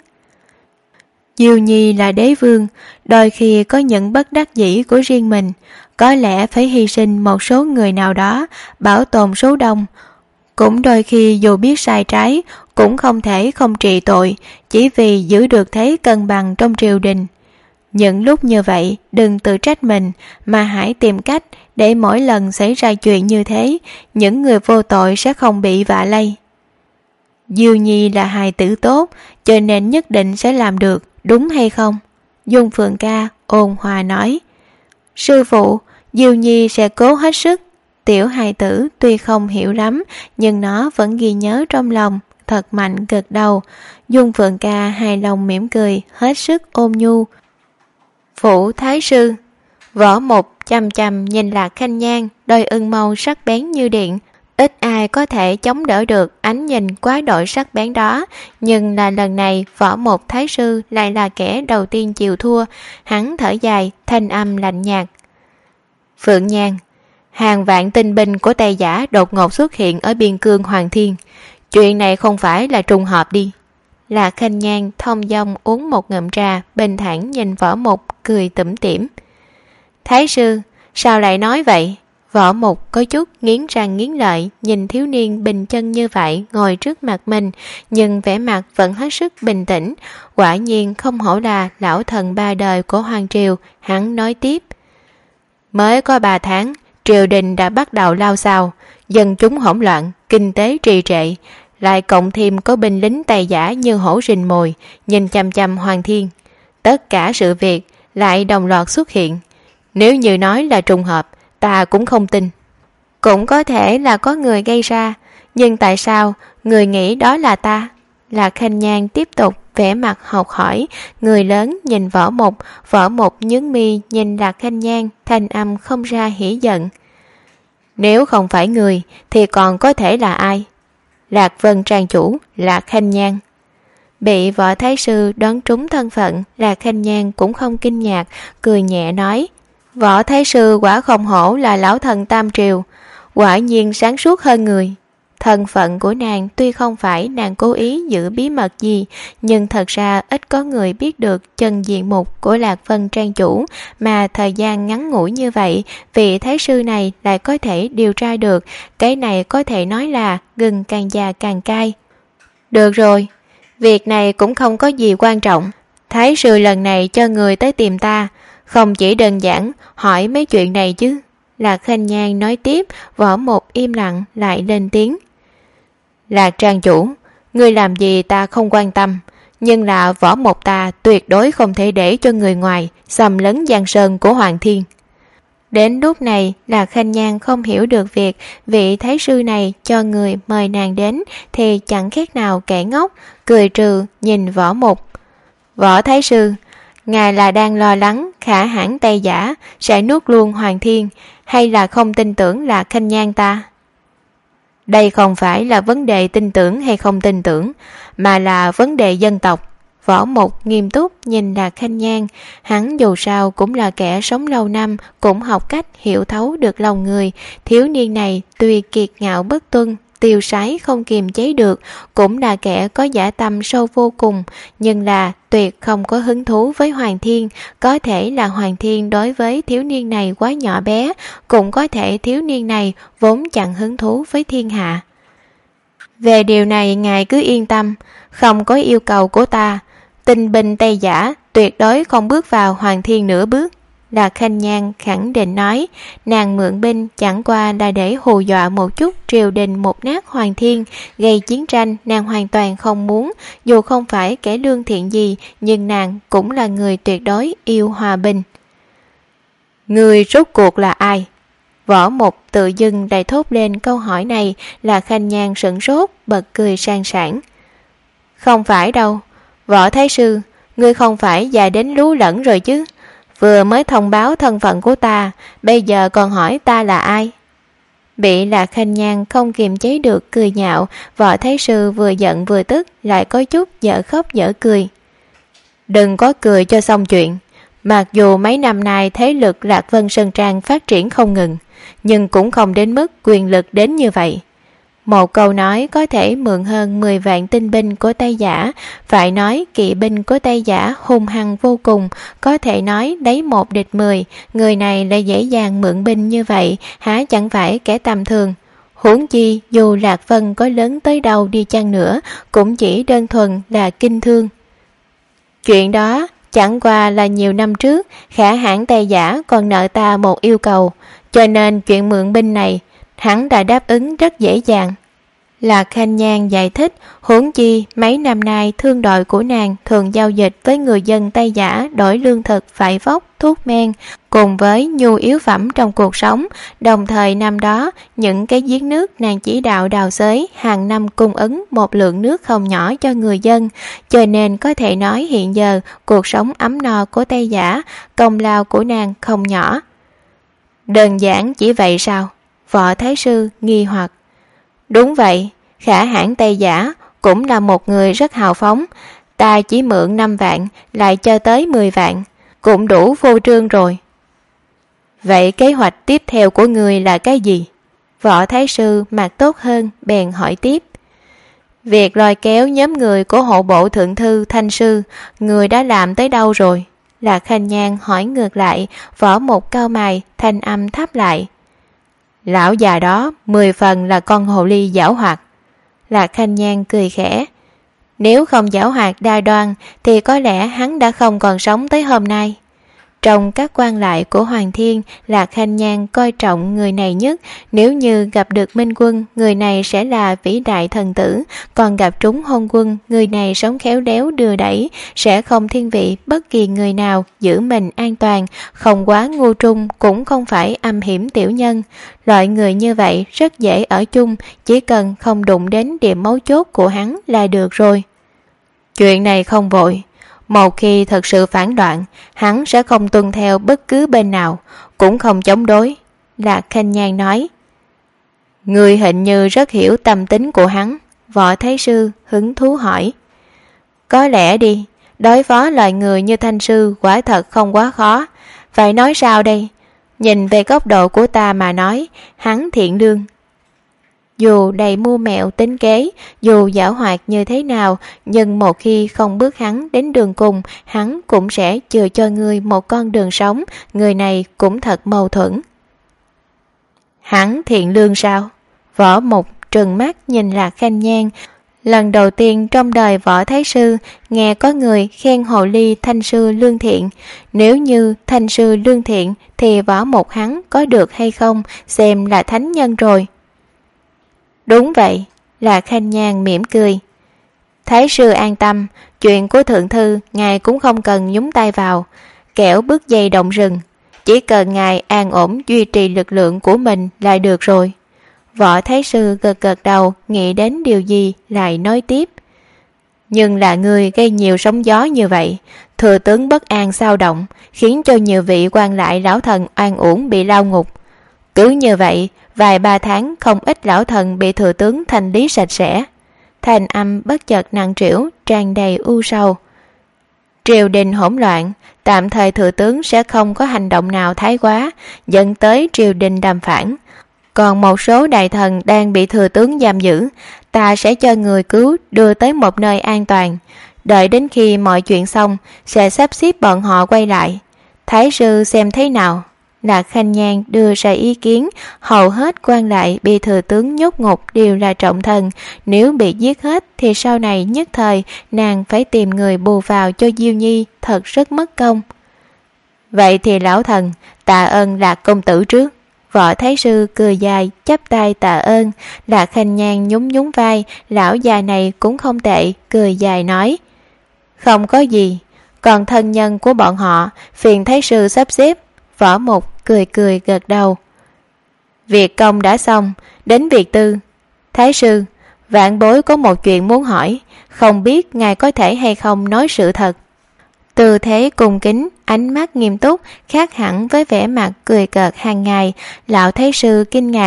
Diêu Nhi là đế vương, đôi khi có những bất đắc dĩ của riêng mình, có lẽ phải hy sinh một số người nào đó, bảo tồn số đông. Cũng đôi khi dù biết sai trái, cũng không thể không trị tội, chỉ vì giữ được thế cân bằng trong triều đình. Những lúc như vậy, đừng tự trách mình, mà hãy tìm cách để mỗi lần xảy ra chuyện như thế, những người vô tội sẽ không bị vạ lây. Diêu Nhi là hài tử tốt, cho nên nhất định sẽ làm được, đúng hay không? Dung Phượng Ca ôn hòa nói. Sư phụ, Diêu Nhi sẽ cố hết sức. Tiểu hài tử tuy không hiểu lắm, nhưng nó vẫn ghi nhớ trong lòng, thật mạnh gật đầu. Dung Phượng Ca hài lòng mỉm cười, hết sức ôn nhu. Phủ Thái Sư. Võ Mục chăm chăm nhìn Lạc Khanh Nhan, đôi ưng mâu sắc bén như điện. Ít ai có thể chống đỡ được ánh nhìn quá đổi sắc bén đó, nhưng là lần này Võ Mục Thái Sư lại là kẻ đầu tiên chịu thua. Hắn thở dài, thanh âm lạnh nhạt. Phượng Nhan, hàng vạn tinh binh của Tây Giả đột ngột xuất hiện ở biên cương Hoàng Thiên. Chuyện này không phải là trùng hợp đi. Lạc Khanh Nhan thông dong uống một ngụm trà, bình thản nhìn Võ Mục, cười tủm tỉm. Thái sư, sao lại nói vậy? Võ Mục có chút nghiến răng nghiến lợi, nhìn thiếu niên bình chân như vậy ngồi trước mặt mình, nhưng vẻ mặt vẫn hết sức bình tĩnh. Quả nhiên không hổ là lão thần ba đời của Hoàng Triều. Hắn nói tiếp. Mới có 3 tháng, triều đình đã bắt đầu lao xao, dân chúng hỗn loạn, kinh tế trì trệ, lại cộng thêm có binh lính Tây Giả như hổ rình mồi, nhìn chăm chăm Hoàng Thiên. Tất cả sự việc lại đồng loạt xuất hiện. Nếu như nói là trùng hợp, ta cũng không tin. Cũng có thể là có người gây ra, nhưng tại sao người nghĩ đó là ta? Lạc Khanh Nhan tiếp tục vẻ mặt học hỏi, người lớn nhìn Võ Mục, Võ Mục nhướng mi nhìn Lạc Khanh Nhan, thanh âm không ra hỉ giận. Nếu không phải người thì còn có thể là ai? Lạc Vân trang chủ, Lạc Khanh Nhan. Bị Võ Thái sư đoán trúng thân phận, Lạc Khanh Nhan cũng không kinh ngạc, cười nhẹ nói. Võ Thái sư quả không hổ là lão thần Tam Triều, quả nhiên sáng suốt hơn người. Thân phận của nàng tuy không phải nàng cố ý giữ bí mật gì, nhưng thật ra ít có người biết được chân diện mục của Lạc Vân trang chủ, mà thời gian ngắn ngủi như vậy, vị thái sư này lại có thể điều tra được. Cái này có thể nói là gừng càng già càng cay. Được rồi, việc này cũng không có gì quan trọng. Thái sư lần này cho người tới tìm ta, không chỉ đơn giản hỏi mấy chuyện này chứ. Lạc Khanh Nhan nói tiếp. Võ Mục im lặng lại lên tiếng. Lạc trang chủ, người làm gì ta không quan tâm, nhưng là Võ Mục ta tuyệt đối không thể để cho người ngoài xâm lấn giang sơn của Hoàng Thiên. Đến lúc này, Lạc Khanh Nhan không hiểu được việc vị thái sư này cho người mời nàng đến thì chẳng khác nào kẻ ngốc, cười trừ nhìn Võ Mục. Võ thái sư, ngài là đang lo lắng khả hãn Tây Giả sẽ nuốt luôn Hoàng Thiên, hay là không tin tưởng Lạc Khanh Nhan ta? Đây không phải là vấn đề tin tưởng hay không tin tưởng, mà là vấn đề dân tộc. Võ Mục nghiêm túc nhìn Lạc Khanh Nhan, hắn dù sao cũng là kẻ sống lâu năm, cũng học cách hiểu thấu được lòng người. Thiếu niên này tuy kiệt ngạo bất tuân, tiêu sái không kiềm chế được, cũng là kẻ có dã tâm sâu vô cùng, nhưng là tuyệt không có hứng thú với Hoàng Thiên. Có thể là Hoàng Thiên đối với thiếu niên này quá nhỏ bé, cũng có thể thiếu niên này vốn chẳng hứng thú với thiên hạ. Về điều này ngài cứ yên tâm, không có yêu cầu của ta, tinh binh Tây Giả tuyệt đối không bước vào Hoàng Thiên nửa bước. Lạc Khanh Nhan khẳng định nói. Nàng mượn binh chẳng qua là để hù dọa một chút triều đình một nát Hoàng Thiên, gây chiến tranh nàng hoàn toàn không muốn. Dù không phải kẻ lương thiện gì, nhưng nàng cũng là người tuyệt đối yêu hòa bình. Người rốt cuộc là ai? Võ Mục tự dưng lại thốt lên câu hỏi này. Lạc Khanh Nhan sửng sốt, bật cười sang sảng. Không phải đâu, Võ thái sư, ngươi không phải già đến lú lẫn rồi chứ? Vừa mới thông báo thân phận của ta, bây giờ còn hỏi ta là ai? Bị Lạc Khanh Nhan không kiềm chế được cười nhạo, Võ Thái Sư vừa giận vừa tức, lại có chút dở khóc dở cười. Đừng có cười cho xong chuyện. Mặc dù mấy năm nay thế lực Lạc Vân Sơn Trang phát triển không ngừng, nhưng cũng không đến mức quyền lực đến như vậy. Một câu nói có thể mượn hơn 10 vạn tinh binh của Tây Giả, phải nói kỵ binh của Tây Giả hung hăng vô cùng, có thể nói lấy 1 địch 10, người này lại dễ dàng mượn binh như vậy, há chẳng phải kẻ tầm thường. Huống chi dù Lạc Vân có lớn tới đâu đi chăng nữa, cũng chỉ đơn thuần là kinh thương. Chuyện đó chẳng qua là nhiều năm trước, Khả Hãn Tây Giả còn nợ ta một yêu cầu, cho nên chuyện mượn binh này hắn đã đáp ứng rất dễ dàng. Lạc Khanh Nhan giải thích, huống chi mấy năm nay thương đội của nàng thường giao dịch với người dân Tây Giả đổi lương thực, vải vóc, thuốc men cùng với nhu yếu phẩm trong cuộc sống. Đồng thời năm đó những cái giếng nước nàng chỉ đạo đào xới hàng năm cung ứng một lượng nước không nhỏ cho người dân, cho nên có thể nói hiện giờ cuộc sống ấm no của Tây Giả, công lao của nàng không nhỏ. Đơn giản chỉ vậy sao? Võ Thái Sư nghi hoặc. Đúng vậy, Khả Hãn Tây Giả cũng là một người rất hào phóng, ta chỉ mượn 5 vạn lại cho tới 10 vạn, cũng đủ phô trương rồi. Vậy kế hoạch tiếp theo của người là cái gì? Võ Thái Sư mặt tốt hơn bèn hỏi tiếp. Việc lôi kéo nhóm người của hộ bộ thượng thư Thanh Sư, người đã làm tới đâu rồi? Lạc Khanh Nhan hỏi ngược lại, Võ Mục cau mày, thanh âm thấp lại. Lão già đó 10 phần là con hồ ly giảo hoạt. Lạc Khanh Nhan cười khẽ. Nếu không giảo hoạt đa đoan thì có lẽ hắn đã không còn sống tới hôm nay. Trong các quan lại của Hoàng Thiên, Lạc Khanh Nhan coi trọng người này nhất. Nếu như gặp được Minh Quân, người này sẽ là vĩ đại thần tử. Còn gặp trúng Hôn Quân, người này sống khéo léo đưa đẩy, sẽ không thiên vị bất kỳ người nào, giữ mình an toàn, không quá ngu trung, cũng không phải âm hiểm tiểu nhân. Loại người như vậy rất dễ ở chung, chỉ cần không đụng đến điểm mấu chốt của hắn là được rồi. Chuyện này không vội. Một khi thật sự phản đoạn, hắn sẽ không tuân theo bất cứ bên nào, cũng không chống đối. Lạc Khanh Nhan nói. Người hình như rất hiểu tâm tính của hắn. Võ Thái Sư hứng thú hỏi. Có lẽ đi, đối phó loài người như Thanh Sư quả thật không quá khó. Phải nói sao đây? Nhìn về góc độ của ta mà nói, hắn thiện lương. Dù đầy mưu mẹo tính kế, dù giảo hoạt như thế nào, nhưng một khi không bước hắn đến đường cùng, hắn cũng sẽ chừa cho ngươi một con đường sống. Người này cũng thật mâu thuẫn. Hắn thiện lương sao? Võ Mục trừng mắt nhìn Lạc Khanh Nhan. Lần đầu tiên trong đời Võ Thái Sư nghe có người khen hồ ly Thanh Sư lương thiện. Nếu như Thanh Sư lương thiện thì Võ Mục hắn có được hay không xem là thánh nhân rồi. Đúng vậy, Lạc Khanh Nhan mỉm cười. Thái Sư an tâm, chuyện của thượng thư ngài cũng không cần nhúng tay vào, kẻo bước dây động rừng. Chỉ cần ngài an ổn duy trì lực lượng của mình là được rồi. Võ Thái Sư gật gật đầu, nghĩ đến điều gì lại nói tiếp. Nhưng là người gây nhiều sóng gió như vậy, thừa tướng bất an sao động, khiến cho nhiều vị quan lại lão thần oan uổng bị lao ngục. Cứ như vậy, vài 3 tháng không ít lão thần bị thừa tướng thanh lý sạch sẽ. Thanh âm bất chợt nặng trĩu, tràn đầy u sầu. Triều đình hỗn loạn, tạm thời thừa tướng sẽ không có hành động nào thái quá, dẫn tới triều đình đàm phán. Còn một số đại thần đang bị thừa tướng giam giữ, ta sẽ cho người cứu đưa tới một nơi an toàn. Đợi đến khi mọi chuyện xong, sẽ sắp xếp bọn họ quay lại. Thái sư xem thế nào? Lạc Khanh Nhan đưa ra ý kiến, hầu hết quan lại bị thừa tướng nhốt ngục đều là trọng thần, nếu bị giết hết thì sau này nhất thời nàng phải tìm người bù vào cho Diêu Nhi, thật rất mất công. Vậy thì lão thần, tạ ơn Lạc công tử trước. Võ Thái Sư cười dài, chắp tay tạ ơn. Lạc Khanh Nhan nhún nhún vai, lão già này cũng không tệ, cười dài nói. Không có gì, còn thân nhân của bọn họ, phiền Thái Sư sắp xếp. Võ Mục cười cười gật đầu. Việc công đã xong, đến việc tư. Thái sư, vạn bối có một chuyện muốn hỏi, không biết ngài có thể hay không nói sự thật. Tư thế cung kính, ánh mắt nghiêm túc, khác hẳn với vẻ mặt cười cợt hàng ngày. Lão Thái sư kinh ngạc,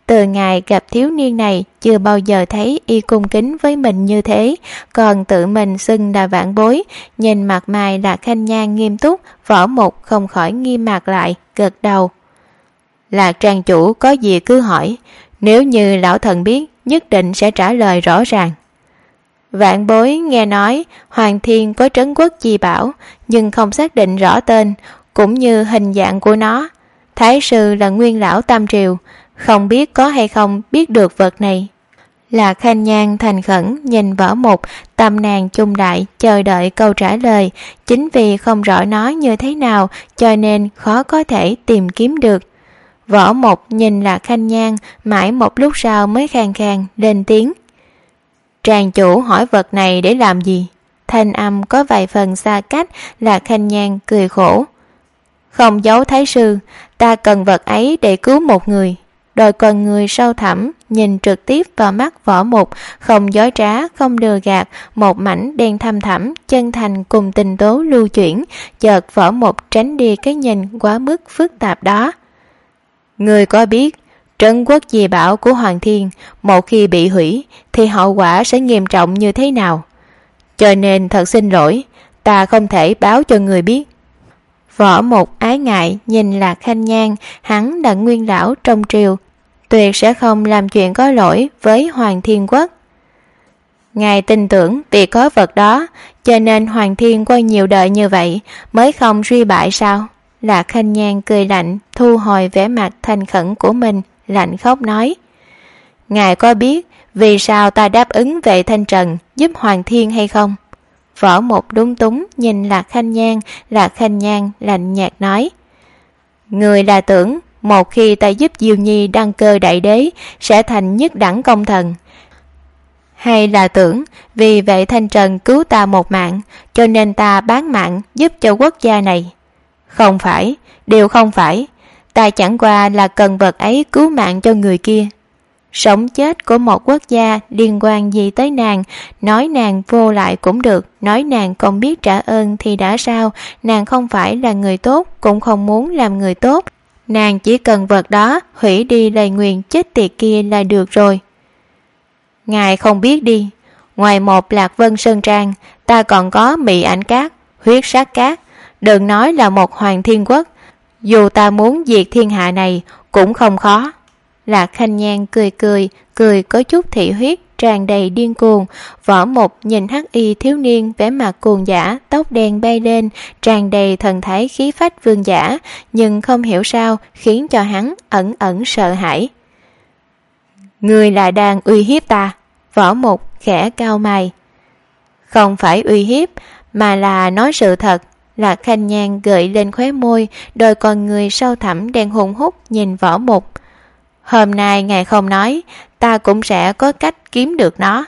Từ ngày gặp thiếu niên này, chưa bao giờ thấy y cung kính với mình như thế, còn tự mình xưng là vãn bối. Nhìn mặt mày Lạc Khanh Nhan nghiêm túc, Võ Mục không khỏi nghiêm mặt lại, gật đầu. Lạc trang chủ có gì cứ hỏi, nếu như lão thần biết, nhất định sẽ trả lời rõ ràng. Vạn bối nghe nói Hoàng Thiên có trấn quốc chi bảo, nhưng không xác định rõ tên, cũng như hình dạng của nó. Thái sư là nguyên lão Tam Triều, không biết có hay không biết được vật này. Lạc Khanh Nhan thành khẩn nhìn Võ Mục, tâm nàng chung đại chờ đợi câu trả lời. Chính vì không rõ nó như thế nào cho nên khó có thể tìm kiếm được. Võ Mục nhìn Lạc Khanh Nhan, mãi một lúc sau mới khàn khàn lên tiếng. Tràng chủ hỏi vật này để làm gì? Thanh âm có vài phần xa cách. Lạc Khanh Nhan cười khổ. Không giấu thái sư, ta cần vật ấy để cứu một người. Đôi con người sâu thẳm nhìn trực tiếp vào mắt Võ Mục, không dối trá, không lừa gạt, một mảnh đen thâm thẳm, chân thành cùng tình tố lưu chuyển. Chợt Võ Mục tránh đi cái nhìn quá mức phức tạp đó. Người có biết trấn quốc di bảo của Hoàng Thiên một khi bị hủy thì hậu quả sẽ nghiêm trọng như thế nào? Cho nên thật xin lỗi, ta không thể báo cho người biết. Võ Mục ái ngại nhìn Lạc Khanh Nhan, hắn là nguyên lão trong triều, tuyệt sẽ không làm chuyện có lỗi với Hoàng Thiên Quốc. Ngài tin tưởng vì có vật đó, cho nên Hoàng Thiên qua nhiều đời như vậy mới không suy bại sao? Lạc Khanh Nhan cười lạnh, thu hồi vẻ mặt thành khẩn của mình, lạnh khóc nói. Ngài có biết vì sao ta đáp ứng Vệ Thanh Trần giúp Hoàng Thiên hay không? Võ Mục lúng túng nhìn Lạc Khanh Nhan. Lạc Khanh Nhan lạnh nhạt nói. Người là tưởng một khi ta giúp Diêu Nhi đăng cơ đại đế sẽ thành nhất đẳng công thần, hay là tưởng vì Vệ Thanh Trần cứu ta một mạng cho nên ta bán mạng giúp cho quốc gia này? Không phải, đều không phải. Ta chẳng qua là cần vật ấy cứu mạng cho người kia. Sống chết của một quốc gia liên quan gì tới nàng? Nói nàng vô lại cũng được, nói nàng không biết trả ơn thì đã sao? Nàng không phải là người tốt, cũng không muốn làm người tốt. Nàng chỉ cần vật đó hủy đi lời nguyền chết tiệt kia là được rồi. Ngài không biết đi, ngoài một Lạc Vân Sơn Trang, ta còn có Mị Ảnh Cát, Huyết Sát Cát. Đừng nói là một Hoàng Thiên Quốc, dù ta muốn diệt thiên hạ này cũng không khó. Lạc Khanh Nhan cười có chút thị huyết, tràn đầy điên cuồng. Võ Mục nhìn hắc y thiếu niên vẻ mặt cuồng dã, tóc đen bay lên, tràn đầy thần thái khí phách vương giả, nhưng không hiểu sao khiến cho hắn ẩn ẩn sợ hãi. Người là đang uy hiếp ta? Võ Mục khẽ cau mày. Không phải uy hiếp, mà là nói sự thật. Lạc Khanh Nhan gợi lên khóe môi, đôi con người sâu thẳm đen hùng hút nhìn Võ Mục. Hôm nay ngài không nói, ta cũng sẽ có cách kiếm được nó.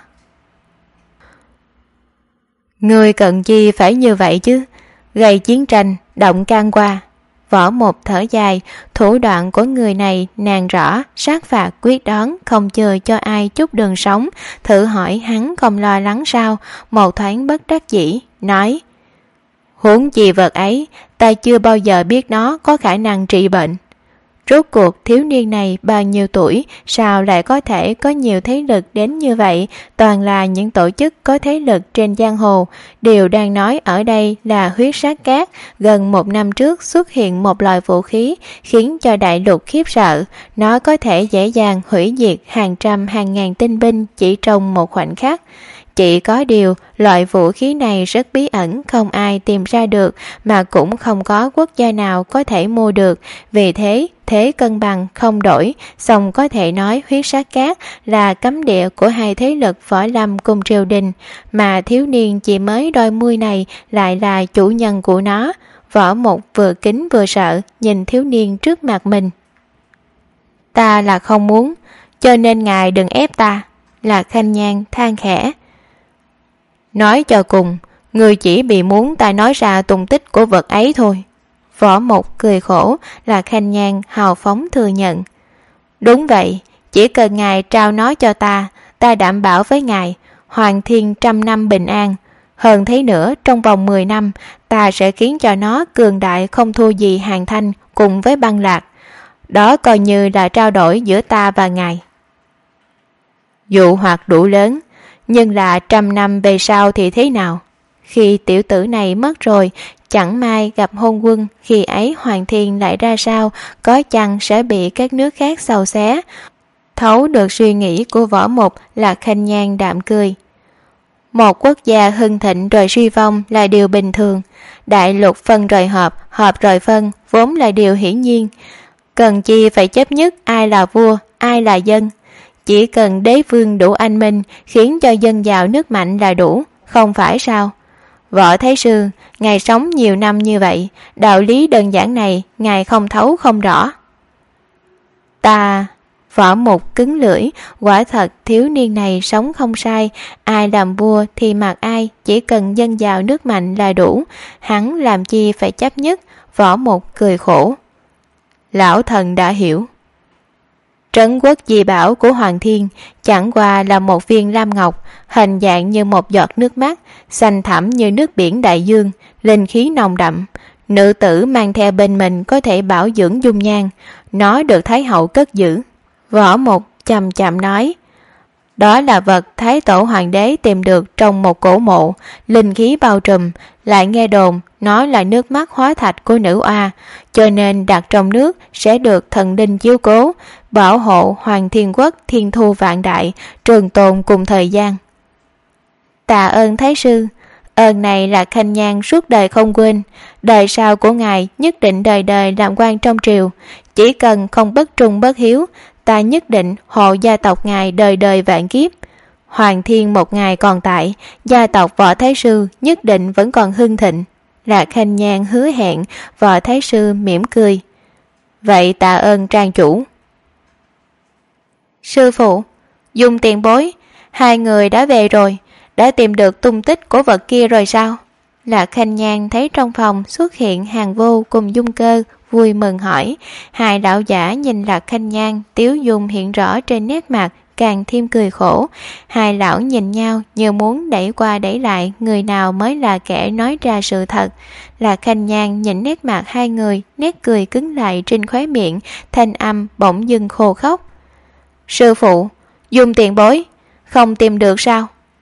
Người cần chi phải như vậy chứ? Gây chiến tranh, động can qua. Võ Mục thở dài, thủ đoạn của người này nàng rõ, sát phạt quyết đoán, không chờ cho ai chút đường sống. Thử hỏi hắn không lo lắng sao? Một thoáng bất đắc dĩ, nói. Huống chi vật ấy, ta chưa bao giờ biết nó có khả năng trị bệnh. Rốt cuộc thiếu niên này bao nhiêu tuổi, sao lại có thể có nhiều thế lực đến như vậy? Toàn là những tổ chức có thế lực trên giang hồ. Điều đang nói ở đây là Huyết Sát Cát. Gần 1 năm trước xuất hiện một loại vũ khí khiến cho đại lục khiếp sợ. Nó có thể dễ dàng hủy diệt hàng trăm hàng ngàn tinh binh chỉ trong một khoảnh khắc. Chỉ có điều, loại vũ khí này rất bí ẩn, không ai tìm ra được, mà cũng không có quốc gia nào có thể mua được. Vì thế cân bằng không đổi, song có thể nói Huyết Sát Cát là cấm địa của hai thế lực võ lâm cùng triều đình, mà thiếu niên chỉ mới đôi mươi này lại là chủ nhân của nó. Võ Mục vừa kính vừa sợ, nhìn thiếu niên trước mặt mình. Ta là không muốn, cho nên ngài đừng ép ta. Lạc Khanh Nhan than khẽ. Nói cho cùng, người chỉ bị muốn ta nói ra tung tích của vật ấy thôi. Võ Mục cười khổ. Lạc Khanh Nhan hào phóng thừa nhận. Đúng vậy, chỉ cần ngài trao nó cho ta đảm bảo với ngài Hoàng Thiên 100 năm bình an. Hơn thế nữa, trong vòng 10 năm ta sẽ khiến cho nó cường đại không thua gì Hàn Thanh cùng với Băng Lạc. đó coi như là trao đổi giữa ta và ngài. Dụ hoặc đủ lớn, nhưng là 100 năm về sau thì thế nào? Khi tiểu tử này mất rồi, chẳng may gặp hôn quân, khi ấy Hoàng Thiên lại ra sao, có chăng sẽ bị các nước khác xâu xé? Thấu được suy nghĩ của Võ Mục, là Khanh Nhan đạm cười. Một quốc gia hưng thịnh rồi suy vong là điều bình thường. Đại lục phân rồi hợp, hợp rồi phân, vốn là điều hiển nhiên. Cần chi phải chấp nhất ai là vua, ai là dân. Chỉ cần đế vương đủ anh minh, khiến cho dân giàu nước mạnh là đủ, không phải sao? Võ Thái Sư, ngài sống nhiều năm như vậy, đạo lý đơn giản này ngài không thấu không rõ. Ta... Võ Mục cứng lưỡi, quả thật thiếu niên này sống không sai, ai làm vua thì mặc ai, chỉ cần dân giàu nước mạnh là đủ, hắn làm chi phải chấp nhất. Võ Mục cười khổ. Lão thần đã hiểu. Trấn quốc di bảo của Hoàng Thiên chẳng qua là một viên lam ngọc, hình dạng như một giọt nước mắt, xanh thẳm như nước biển đại dương, linh khí nồng đậm. Nữ tử mang theo bên mình có thể bảo dưỡng dung nhan, nó được Thái hậu cất giữ. Võ Mục chậm chậm nói, đó là vật Thái tổ hoàng đế tìm được trong một cổ mộ, linh khí bao trùm, lại nghe đồn nó là nước mắt hóa thạch của nữ oa, cho nên đặt trong nước sẽ được thần linh chiếu cố, bảo hộ Hoàng Thiên Quốc thiên thu vạn đại, trường tồn cùng thời gian. Tạ ơn Thái sư, ơn này là Khanh Nhan suốt đời không quên, đời sau của ngài nhất định đời đời làm quan trong triều, chỉ cần không bất trung bất hiếu, ta nhất định hộ gia tộc ngài đời đời vạn kiếp. Hoàng Thiên một ngày còn tại, gia tộc Võ Thái sư nhất định vẫn còn hưng thịnh. Là Khanh Nhan hứa hẹn. Võ Thái sư mỉm cười. Vậy tạ ơn trang chủ. Sư phụ, Dung tiền bối, hai người đã về rồi, đã tìm được tung tích của vật kia rồi sao? Là Khanh Nhan thấy trong phòng xuất hiện Hàng Vô cùng Dung Cơ, vui mừng hỏi. Hai đạo giả nhìn Lạc Khanh Nhan, tiếu dung hiện rõ trên nét mặt, càng thêm cười khổ. Hai lão nhìn nhau như muốn đẩy qua đẩy lại người nào mới là kẻ nói ra sự thật. Lạc Khanh Nhan nhìn nét mặt hai người, nét cười cứng lại trên khóe miệng, thanh âm bỗng dưng khô khóc. Sư phụ, Dung tiền bối, không tìm được sao?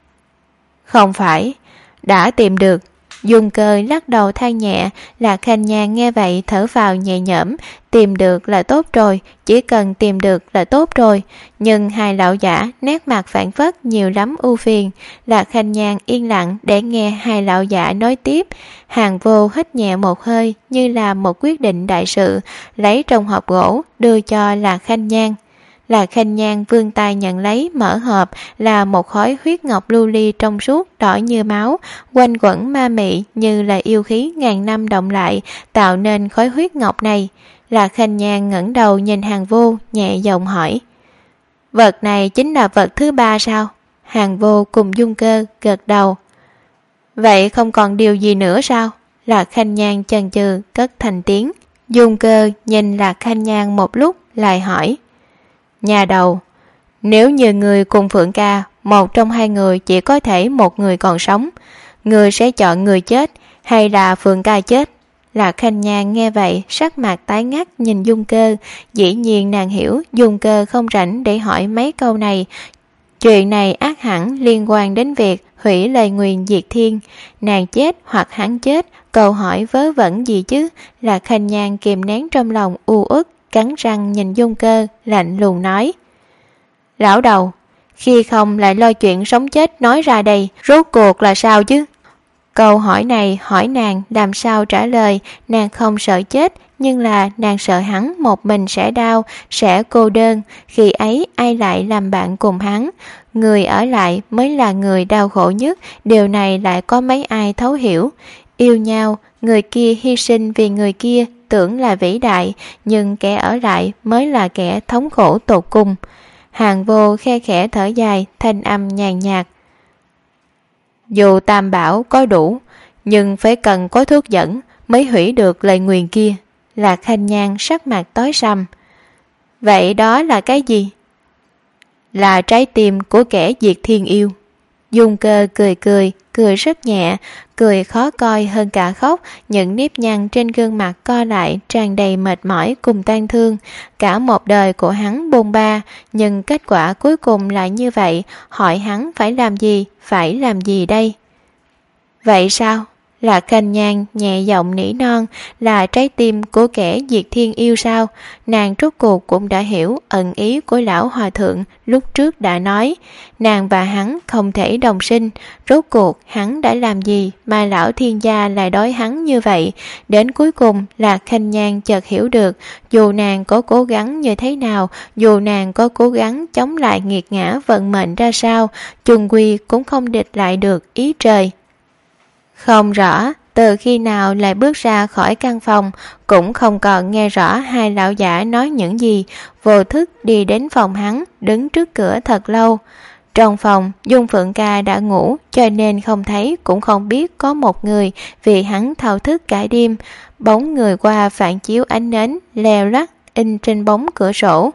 Không phải, đã tìm được. Dung Cơ lắc đầu than nhẹ. Lạc Khanh Nhan nghe vậy thở vào nhẹ nhõm. Tìm được là tốt rồi, chỉ cần tìm được là tốt rồi. Nhưng hai lão giả nét mặt phản phất nhiều lắm ưu phiền. Lạc Khanh Nhan yên lặng để nghe hai lão giả nói tiếp. Hàng Vô hít nhẹ một hơi như là một quyết định đại sự, lấy trong hộp gỗ đưa cho Lạc Khanh Nhan. Lạc Khanh Nhan vươn tay nhận lấy, mở hộp là một khối huyết ngọc lưu ly trong suốt đỏ như máu, quanh quẩn ma mị như là yêu khí ngàn năm động lại, tạo nên khối huyết ngọc này. Lạc Khanh Nhan ngẩng đầu nhìn Hàng Vô, nhẹ giọng hỏi. Vật này chính là vật thứ ba sao? Hàng Vô cùng Dung Cơ gật đầu. Vậy không còn điều gì nữa sao? Lạc Khanh Nhan chần chừ cất thành tiếng. Dung Cơ nhìn Lạc Khanh Nhan một lúc lại hỏi. Nhà đầu, nếu như người cùng Phượng ca, một trong hai người chỉ có thể một người còn sống, người sẽ chọn người chết hay là Phượng ca chết? Lạc Khanh Nhan nghe vậy sắc mặt tái ngắt nhìn Dung Cơ. Dĩ nhiên nàng hiểu Dung Cơ không rảnh để hỏi mấy câu này. Chuyện này ác hẳn liên quan đến việc hủy lời nguyền diệt thiên. Nàng chết hoặc hắn chết, câu hỏi vớ vẩn gì chứ? Lạc Khanh Nhan kìm nén trong lòng u uất, cắn răng nhìn Dung Cơ, lạnh lùng nói. Lão đầu, khi không lại lo chuyện sống chết nói ra đây, rốt cuộc là sao chứ? Câu hỏi này hỏi nàng làm sao trả lời. Nàng không sợ chết, nhưng là nàng sợ hắn một mình sẽ đau, sẽ cô đơn. Khi ấy ai lại làm bạn cùng hắn? Người ở lại mới là người đau khổ nhất. Điều này lại có mấy ai thấu hiểu. Yêu nhau, người kia hy sinh vì người kia tưởng là vĩ đại, nhưng kẻ ở lại mới là kẻ thống khổ tột cùng. Hàng Vô khe khẽ thở dài, thanh âm nhàn nhạt. Dù tam bảo có đủ, nhưng phải cần có thuốc dẫn mới hủy được lời nguyền kia. Lạc Khanh Nhan sắc mặt tối sầm. Vậy đó là cái gì? Là trái tim của kẻ diệt thiên yêu. Dung Cơ cười rất nhẹ, cười khó coi hơn cả khóc, những nếp nhăn trên gương mặt co lại tràn đầy mệt mỏi cùng tang thương. Cả một đời của hắn bôn ba, nhưng kết quả cuối cùng lại như vậy, hỏi hắn phải làm gì đây? Vậy sao? Là Khanh Nhan nhẹ giọng nỉ non, là trái tim của kẻ diệt thiên yêu sao? Nàng rốt cuộc cũng đã hiểu ẩn ý của lão hòa thượng lúc trước đã nói, nàng và hắn không thể đồng sinh. Rốt cuộc hắn đã làm gì mà lão thiên gia lại đối hắn như vậy? Đến cuối cùng là Khanh Nhan chợt hiểu được, dù nàng có cố gắng như thế nào, dù nàng có cố gắng chống lại nghiệt ngã vận mệnh ra sao, chung quy cũng không địch lại được ý trời. Không rõ từ khi nào lại bước ra khỏi căn phòng, cũng không còn nghe rõ hai lão giả nói những gì, vô thức đi đến phòng hắn, đứng trước cửa thật lâu. Trong phòng, Dung Phượng Ca đã ngủ, cho nên không thấy cũng không biết có một người, vì hắn thao thức cả đêm. Bóng người qua phản chiếu ánh nến, leo lắc in trên bóng cửa sổ.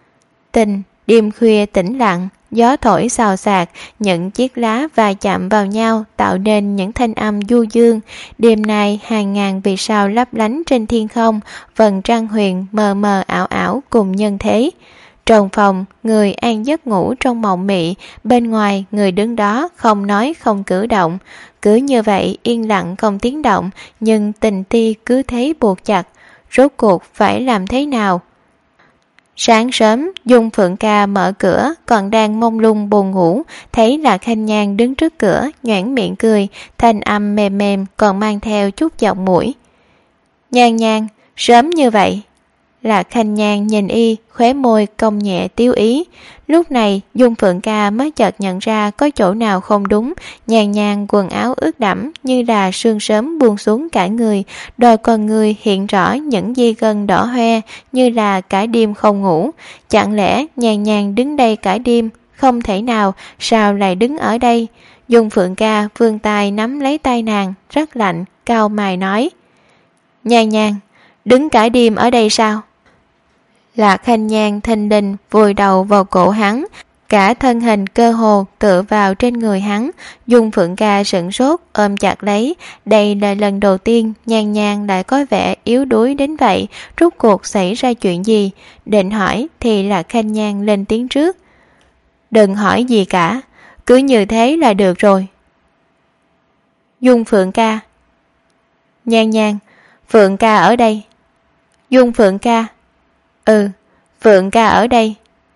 Đêm khuya tĩnh lặng, gió thổi xào xạc, những chiếc lá va chạm vào nhau tạo nên những thanh âm du dương. Đêm nay hàng ngàn vì sao lấp lánh trên thiên không, vầng trăng huyền mờ mờ ảo ảo cùng nhân thế. Trong phòng, người an giấc ngủ trong mộng mị, bên ngoài người đứng đó không nói không cử động. Cứ như vậy yên lặng không tiếng động, nhưng tình ti cứ thế buộc chặt. Rốt cuộc phải làm thế nào? Sáng sớm, Dung Phượng Ca mở cửa, còn đang mông lung buồn ngủ, thấy là Khanh Nhan đứng trước cửa, nhoẻn miệng cười, thanh âm mềm mềm còn mang theo chút giọng mũi. Nhan Nhan, sớm như vậy? Là Khanh Nhan nhìn y, khóe môi cong nhẹ tiêu ý. Lúc này, Dung Phượng Ca mới chợt nhận ra có chỗ nào không đúng. Nhan Nhan quần áo ướt đẫm như là sương sớm buông xuống cả người, đôi con người hiện rõ những dây gân đỏ hoe như là cả đêm không ngủ. Chẳng lẽ Nhan Nhan đứng đây cả đêm? Không thể nào, sao lại đứng ở đây? Dung Phượng Ca vươn tay nắm lấy tay nàng, rất lạnh, cau mày nói. Nhan Nhan, đứng cả đêm ở đây sao? Là Khanh Nhan thình lình vùi đầu vào cổ hắn, cả thân hình cơ hồ tựa vào trên người hắn. Dung Phượng Ca sửng sốt ôm chặt lấy. Đây là lần đầu tiên Nhan Nhan lại có vẻ yếu đuối đến vậy. Rốt cuộc xảy ra chuyện gì? Định hỏi thì là Khanh Nhan lên tiếng trước. Đừng hỏi gì cả, cứ như thế là được rồi. Dung Phượng Ca. Nhan Nhan, Phượng Ca ở đây. Dung Phượng Ca. Phượng Ca ở đây.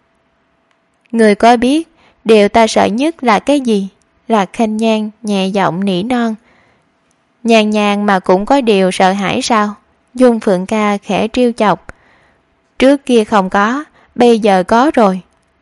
Người có biết điều ta sợ nhất là cái gì? Là Khanh Nhan nhẹ giọng nỉ non. Nhan Nhan mà cũng có điều sợ hãi sao? Dung Phượng Ca khẽ trêu chọc. Trước kia không có, bây giờ có rồi.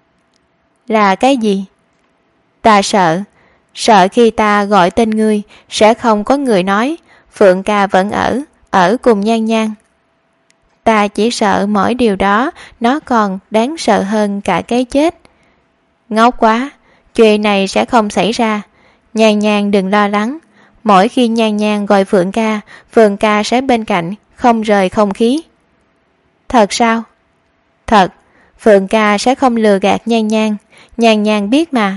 Là cái gì? Ta sợ khi ta gọi tên ngươi sẽ không có người nói Phượng Ca vẫn ở cùng Nhan Nhan. Ta chỉ sợ mỗi điều đó nó còn đáng sợ hơn cả cái chết. Ngốc quá, chuyện này sẽ không xảy ra. Nhan Nhan đừng lo lắng. Mỗi khi Nhan Nhan gọi Phượng Ca sẽ bên cạnh, không rời không khí. Thật sao? Thật, Phượng Ca sẽ không lừa gạt Nhan Nhan. Nhan Nhan biết mà.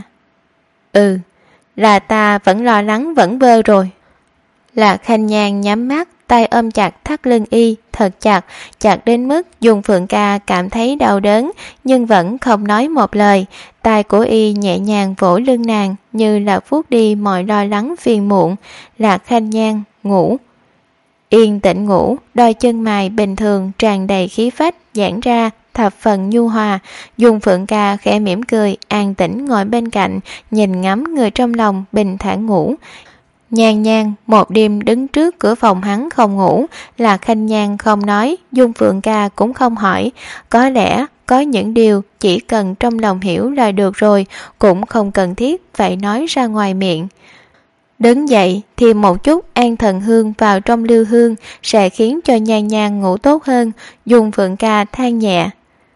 Là ta vẫn lo lắng vẫn vơ rồi. Là Khanh Nhan nhắm mắt, tay ôm chặt thắt lưng y thật chặt, chặt đến mức Dung Phượng Ca cảm thấy đau đớn nhưng vẫn không nói một lời. Tay của y nhẹ nhàng vỗ lưng nàng như là vuốt đi mọi lo lắng phiền muộn. Là Khanh Nhan ngủ. Yên tĩnh ngủ, đôi chân mày bình thường tràn đầy khí phách giãn ra thập phần nhu hòa. Dung Phượng Ca khẽ mỉm cười, an tĩnh ngồi bên cạnh, nhìn ngắm người trong lòng bình thản ngủ. Nhan Nhan một đêm đứng trước cửa phòng hắn không ngủ. Là Khanh Nhan không nói, Dung Phượng Ca cũng không hỏi. Có lẽ có những điều chỉ cần trong lòng hiểu là được rồi, cũng không cần thiết phải nói ra ngoài miệng. Đứng dậy thì một chút an thần hương vào trong lưu hương sẽ khiến cho Nhan Nhan ngủ tốt hơn. Dung Phượng Ca than nhẹ.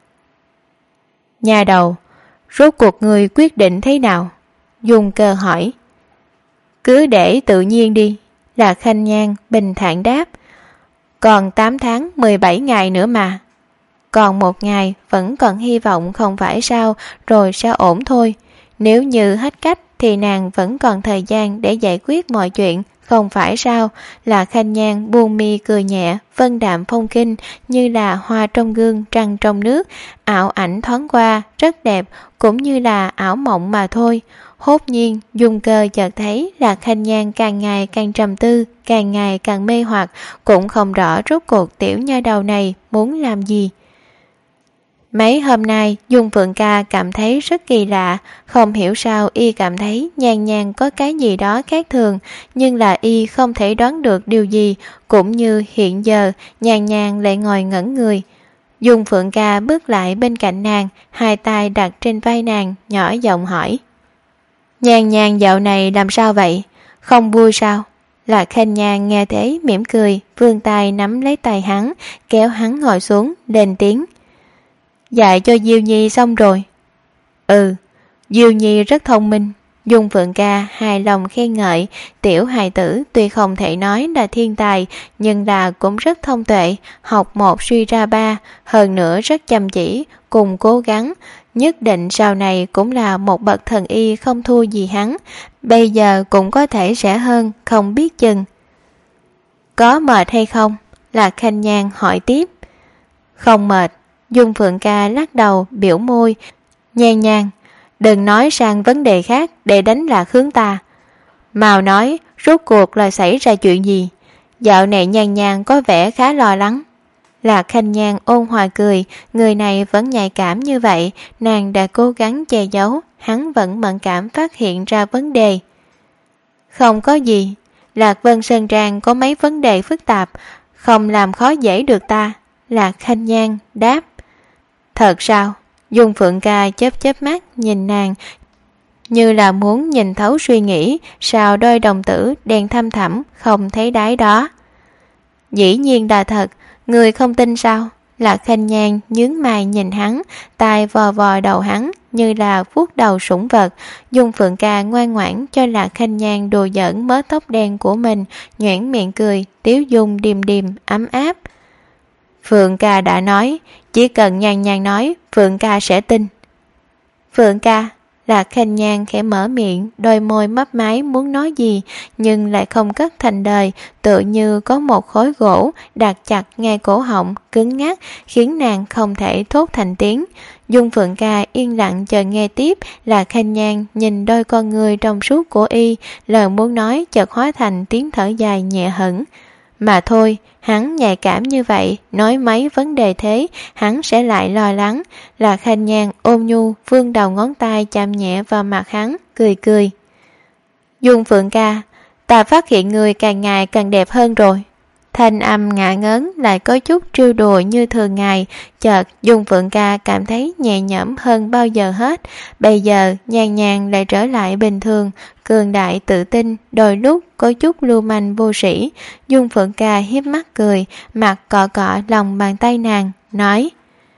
Nhà đầu, rốt cuộc người quyết định thế nào? Dung Cơ hỏi. Cứ để tự nhiên đi. Là Khanh Nhan bình thản đáp. Còn 8 tháng 17 ngày nữa mà. Còn một ngày vẫn còn hy vọng không phải sao, rồi sẽ ổn thôi. Nếu như hết cách thì nàng vẫn còn thời gian để giải quyết mọi chuyện, không phải sao? Là Khanh Nhan buông mi cười nhẹ, vân đạm phong kinh, như là hoa trong gương, trăng trong nước, ảo ảnh thoáng qua, rất đẹp, cũng như là ảo mộng mà thôi. Hốt nhiên, Dung Cơ chợt thấy là Khanh Nhan càng ngày càng trầm tư, càng ngày càng mê hoặc, cũng không rõ rốt cuộc tiểu nha đầu này muốn làm gì. Mấy hôm nay, Dung Phượng Ca cảm thấy rất kỳ lạ, không hiểu sao y cảm thấy Nhan Nhan có cái gì đó khác thường, nhưng là y không thể đoán được điều gì, cũng như hiện giờ Nhan Nhan lại ngồi ngẩn người. Dung Phượng Ca bước lại bên cạnh nàng, hai tay đặt trên vai nàng, nhỏ giọng hỏi: Nhan Nhan dạo này làm sao vậy? Không vui sao? Là Khanh Nhan nghe thế mỉm cười, vươn tay nắm lấy tay hắn, kéo hắn ngồi xuống, lên tiếng: Dạy cho Diêu Nhi xong rồi. Diêu Nhi rất thông minh. Dung Phượng Ca hài lòng khen ngợi, tiểu hài tử tuy không thể nói là thiên tài, nhưng là cũng rất thông tuệ, học một suy ra ba, hơn nữa rất chăm chỉ, cùng cố gắng, nhất định sau này cũng là một bậc thần y không thua gì hắn, bây giờ cũng có thể sẽ hơn, không biết chừng. Có mệt hay không? Là Khanh Nhan hỏi tiếp. Không mệt. Dung Phượng Ca lắc đầu, biểu môi. Nhan Nhan, đừng nói sang vấn đề khác để đánh lạc hướng ta. Mau nói, rốt cuộc là xảy ra chuyện gì? Dạo này Nhan Nhan có vẻ khá lo lắng. Là Khanh Nhan ôn hòa cười, người này vẫn nhạy cảm như vậy, nàng đã cố gắng che giấu, hắn vẫn mẫn cảm phát hiện ra vấn đề. Không có gì, Lạc Vân Sơn Trang có mấy vấn đề phức tạp, không làm khó dễ được ta. Lạc Khanh Nhan đáp. Thật sao? Dung Phượng Ca chớp chớp mắt nhìn nàng, như là muốn nhìn thấu suy nghĩ, sao đôi đồng tử đen thăm thẳm không thấy đáy đó. Dĩ nhiên là thật, người không tin sao? Lạc Khanh Nhan nhướng mày nhìn hắn, tai vò vò đầu hắn như là vuốt đầu sủng vật. Dung Phượng Ca ngoan ngoãn cho Lạc Khanh Nhan đùa giỡn mớ tóc đen của mình, nhoẻn miệng cười, tiếu dung điềm điềm ấm áp. Phượng Ca đã nói, chỉ cần Nhan Nhan nói, Phượng Ca sẽ tin. Phượng Ca, Lạc Khanh Nhan khẽ mở miệng, đôi môi mấp máy muốn nói gì, nhưng lại không cất thành lời, tựa như có một khối gỗ đặt chặt ngay cổ họng, cứng ngắc, khiến nàng không thể thốt thành tiếng. Dung Phượng Ca yên lặng chờ nghe tiếp. Lạc Khanh Nhan nhìn đôi con người trong suốt của y, lời muốn nói chợt hóa thành tiếng thở dài nhẹ hững. Mà thôi, hắn nhạy cảm như vậy, nói mấy vấn đề thế, hắn sẽ lại lo lắng. Lạc Khanh Nhan ôn nhu vươn đầu ngón tay chạm nhẹ vào mặt hắn, cười cười. Dung Phượng Ca, ta phát hiện người càng ngày càng đẹp hơn rồi. Thanh âm ngạ ngớn lại có chút trêu đùa như thường ngày, chợt Dung Phượng Ca cảm thấy nhẹ nhõm hơn bao giờ hết. Bây giờ Nhan Nhan lại trở lại bình thường, cường đại tự tin, đôi lúc có chút lưu manh vô sĩ. Dung Phượng Ca hiếp mắt cười, mặt cọ cọ lòng bàn tay nàng, nói: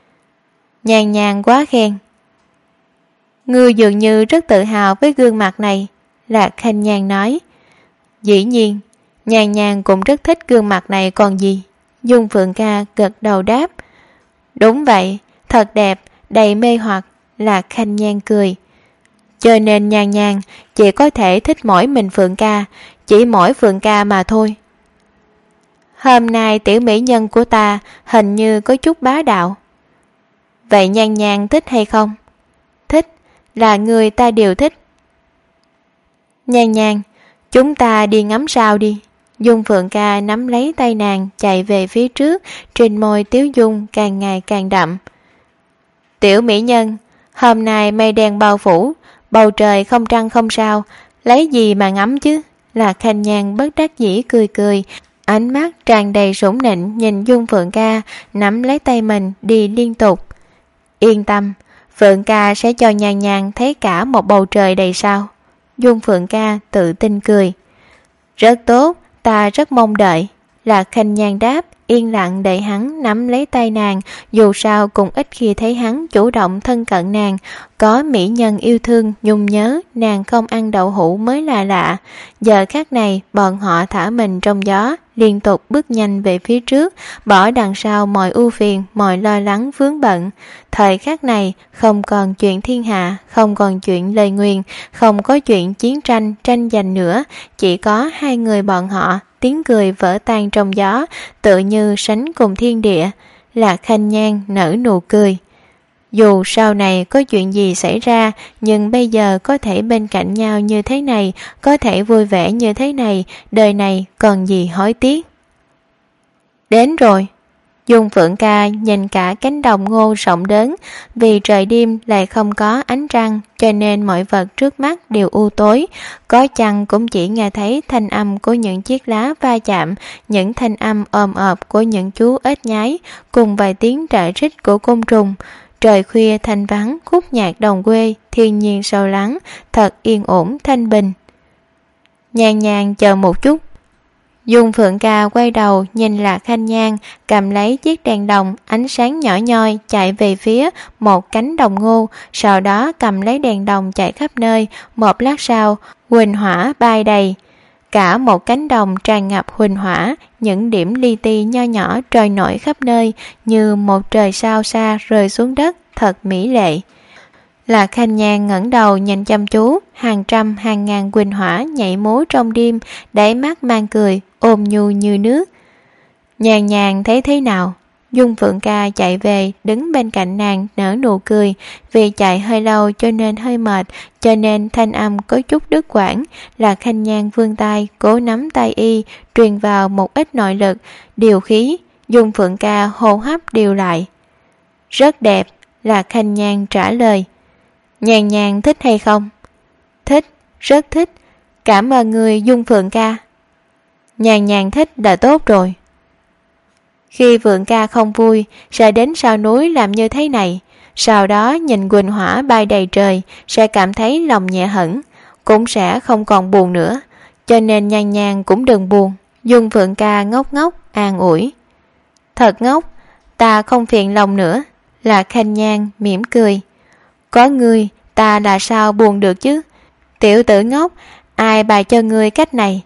Nhan Nhan quá khen. Ngươi dường như rất tự hào với gương mặt này. Lạc Khanh Nhan nói. Dĩ nhiên, Nhan Nhan cũng rất thích gương mặt này còn gì. Dung Phượng Ca gật đầu đáp. Đúng vậy, thật đẹp, đầy mê hoặc. Lạc Khanh Nhan cười. Cho nên Nhan Nhan chỉ có thể thích mỗi mình Phượng Ca, chỉ mỗi Phượng Ca mà thôi. Hôm nay tiểu mỹ nhân của ta hình như có chút bá đạo. Vậy Nhan Nhan thích hay không? Thích, là người ta đều thích. Nhan Nhan, chúng ta đi ngắm sao đi. Dung Phượng Ca nắm lấy tay nàng chạy về phía trước, trên môi tiếu dung càng ngày càng đậm. Tiểu mỹ nhân, hôm nay mây đen bao phủ, bầu trời không trăng không sao, lấy gì mà ngắm chứ? Lạc Khanh Nhan bất đắc dĩ cười cười, ánh mắt tràn đầy sủng nịnh nhìn Dung Phượng Ca, nắm lấy tay mình đi liên tục. Yên tâm, Phượng Ca sẽ cho Nhan Nhan thấy cả một bầu trời đầy sao. Dung Phượng Ca tự tin cười. Rất tốt, ta rất mong đợi. Lạc Khanh Nhan đáp, yên lặng để hắn nắm lấy tay nàng, dù sao cũng ít khi thấy hắn chủ động thân cận nàng, Có mỹ nhân yêu thương nhung nhớ nàng không ăn đậu hũ mới là lạ. Giờ khắc này bọn họ thả mình trong gió, liên tục bước nhanh về phía trước, bỏ đằng sau mọi ưu phiền, mọi lo lắng vướng bận. Thời khắc này không còn chuyện thiên hạ, không còn chuyện lời nguyền, không có chuyện chiến tranh, tranh giành nữa, chỉ có hai người bọn họ, tiếng cười vỡ tan trong gió, tựa như sánh cùng thiên địa. Lạc Khanh Nhan nở nụ cười. Dù sau này có chuyện gì xảy ra, nhưng bây giờ có thể bên cạnh nhau như thế này, có thể vui vẻ như thế này, đời này còn gì hối tiếc. Đến rồi. Dung Phượng Ca nhìn cả cánh đồng ngô rộng lớn, vì trời đêm lại không có ánh trăng, cho nên mọi vật trước mắt đều u tối. Có chăng cũng chỉ nghe thấy thanh âm của những chiếc lá va chạm, những thanh âm ồm ộp của những chú ếch nhái, cùng vài tiếng rã rít của côn trùng. Trời khuya thanh vắng, khúc nhạc đồng quê, thiên nhiên sâu lắng, thật yên ổn thanh bình. Nhàn nhàn chờ một chút. Dung Phượng Ca quay đầu nhìn Lạc Khanh Nhan, cầm lấy chiếc đèn đồng ánh sáng nhỏ nhoi chạy về phía một cánh đồng ngô, sau đó cầm lấy đèn đồng chạy khắp nơi. Một lát sau, huỳnh hỏa bay đầy. Cả một cánh đồng tràn ngập huỳnh hỏa, những điểm li ti nho nhỏ trôi nổi khắp nơi như một trời sao xa rơi xuống đất, thật mỹ lệ. Lạc Khanh Nhan ngẩng đầu nhìn chăm chú, hàng trăm hàng ngàn huỳnh hỏa nhảy múa trong đêm, đáy mắt mang cười, ôm nhu như nước. Nhàn nhàn thấy thế nào? Dung Phượng Ca chạy về, đứng bên cạnh nàng nở nụ cười, vì chạy hơi lâu cho nên hơi mệt, cho nên thanh âm có chút đứt quãng. Lạc Khanh Nhan vươn tay, cố nắm tay y, truyền vào một ít nội lực, điều khí. Dung Phượng Ca hô hấp điều lại. Rất đẹp, Lạc Khanh Nhan trả lời. Nhàn nhàn thích hay không? Thích, rất thích. Cảm ơn người Dung Phượng Ca. Nhàn nhàn thích là tốt rồi. Khi Phượng Ca không vui, sẽ đến sau núi làm như thế này, sau đó nhìn huỳnh hỏa bay đầy trời, sẽ cảm thấy lòng nhẹ hẳn, cũng sẽ không còn buồn nữa. Cho nên Nhan Nhan cũng đừng buồn. Dung Phượng Ca ngốc ngốc an ủi. Thật ngốc, ta không phiền lòng nữa. Lạc Khanh Nhan mỉm cười. Có ngươi, ta là sao buồn được chứ? Tiểu tử ngốc, ai bày cho ngươi cách này?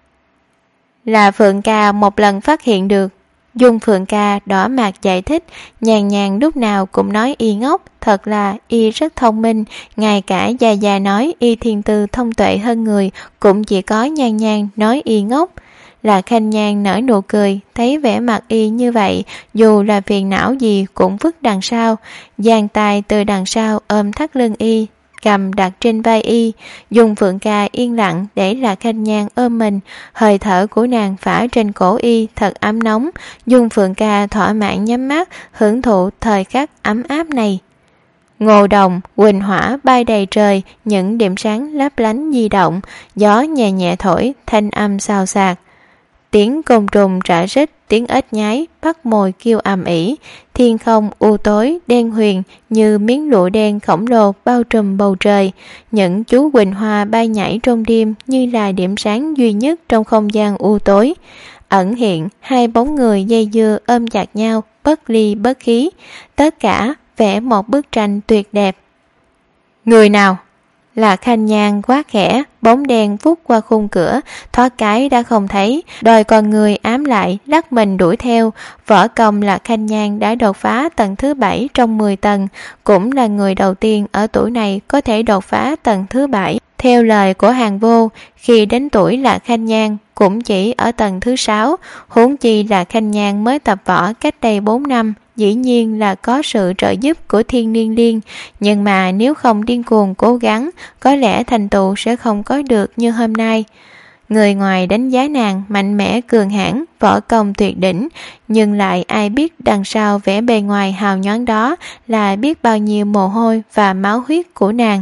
Là Phượng Ca một lần phát hiện được. Dung Phượng Ca đỏ mặt giải thích, nhàn nhàn lúc nào cũng nói y ngốc, thật là y rất thông minh, ngay cả già già nói y thiên tư thông tuệ hơn người, cũng chỉ có Nhan Nhan nói y ngốc. Lạc Khanh Nhan nở nụ cười, thấy vẻ mặt y như vậy, dù là phiền não gì cũng vứt đằng sau, giang tay từ đằng sau ôm thắt lưng y, cầm đặt trên vai y. Dung Phượng Ca yên lặng để Lạc Khanh Nhan ôm mình, hơi thở của nàng phả trên cổ y thật ấm nóng. Dung Phượng Ca thỏa mãn nhắm mắt, hưởng thụ thời khắc ấm áp này. Ngô đồng, huỳnh hỏa bay đầy trời, những điểm sáng lấp lánh di động, gió nhẹ nhẹ thổi, thanh âm xào xạc. Tiếng côn trùng rã rít, tiếng ếch nhái bắt mồi kêu ầm ĩ. Thiên không u tối đen huyền như miếng lụa đen khổng lồ bao trùm bầu trời. Những chú huỳnh hoa bay nhảy trong đêm như là điểm sáng duy nhất trong không gian u tối. Ẩn hiện hai bóng người dây dưa ôm chặt nhau, bất ly bất khí, tất cả vẽ một bức tranh tuyệt đẹp. Người nào? Lạc Khanh Nhan quát khẽ, bóng đen vút qua khung cửa, thoát cái đã không thấy, đôi con người ám lại, lắc mình đuổi theo. Võ công Lạc Khanh Nhan đã đột phá tầng thứ 7 trong 10 tầng, cũng là người đầu tiên ở tuổi này có thể đột phá tầng thứ 7. Theo lời của Hàng Vô, khi đến tuổi Lạc Khanh Nhan cũng chỉ ở tầng thứ 6, huống chi Lạc Khanh Nhan mới tập võ cách đây 4 năm, dĩ nhiên là có sự trợ giúp của Thiên Niên Liên, nhưng mà nếu không điên cuồng cố gắng, có lẽ thành tựu sẽ không có được như hôm nay. Người ngoài đánh giá nàng mạnh mẽ cường hãn, võ công tuyệt đỉnh, nhưng lại ai biết đằng sau vẻ bề ngoài hào nhoáng đó là biết bao nhiêu mồ hôi và máu huyết của nàng.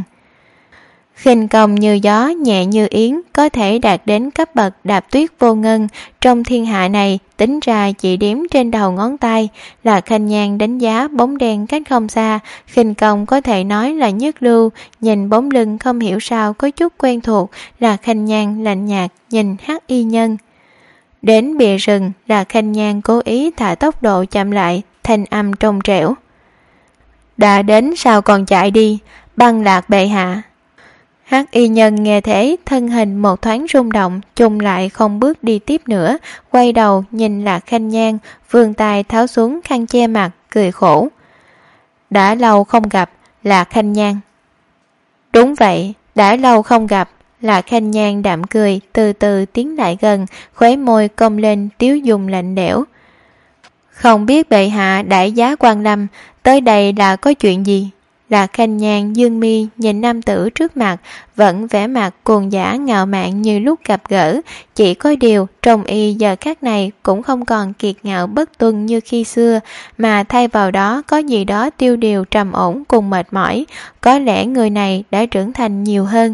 Khinh công như gió, nhẹ như yến, có thể đạt đến cấp bậc đạp tuyết vô ngân. Trong thiên hạ này, tính ra chỉ đếm trên đầu ngón tay. Lạc Khanh Nhan đánh giá bóng đen cách không xa, khinh công có thể nói là nhất lưu. Nhìn bóng lưng không hiểu sao có chút quen thuộc, Lạc Khanh Nhan lạnh nhạt nhìn Hắc Y Nhân. Đến bìa rừng, Lạc Khanh Nhan cố ý thả tốc độ chậm lại, thanh âm trong trẻo. Đã đến sao còn chạy đi? Băng Lạc bệ hạ. Hắc y nhân nghe thế, thân hình một thoáng rung động, chung lại không bước đi tiếp nữa, quay đầu nhìn Lạc Khanh Nhan, vươn tay tháo xuống khăn che mặt, cười khổ. Đã lâu không gặp, Lạc Khanh Nhan. Đúng vậy, đã lâu không gặp. Lạc Khanh Nhan đạm cười, từ từ tiến lại gần, khóe môi cong lên tiếu dung lạnh lẽo. Không biết bệ hạ đại giá quan lâm, tới đây là có chuyện gì? Lạc Khanh Nhan dương mi nhìn nam tử trước mặt, vẫn vẻ mặt cuồng dã ngạo mạn như lúc gặp gỡ, chỉ có điều trong y giờ khắc này cũng không còn kiệt ngạo bất tuân như khi xưa, mà thay vào đó có gì đó tiêu điều trầm ổn cùng mệt mỏi, có lẽ người này đã trưởng thành nhiều hơn.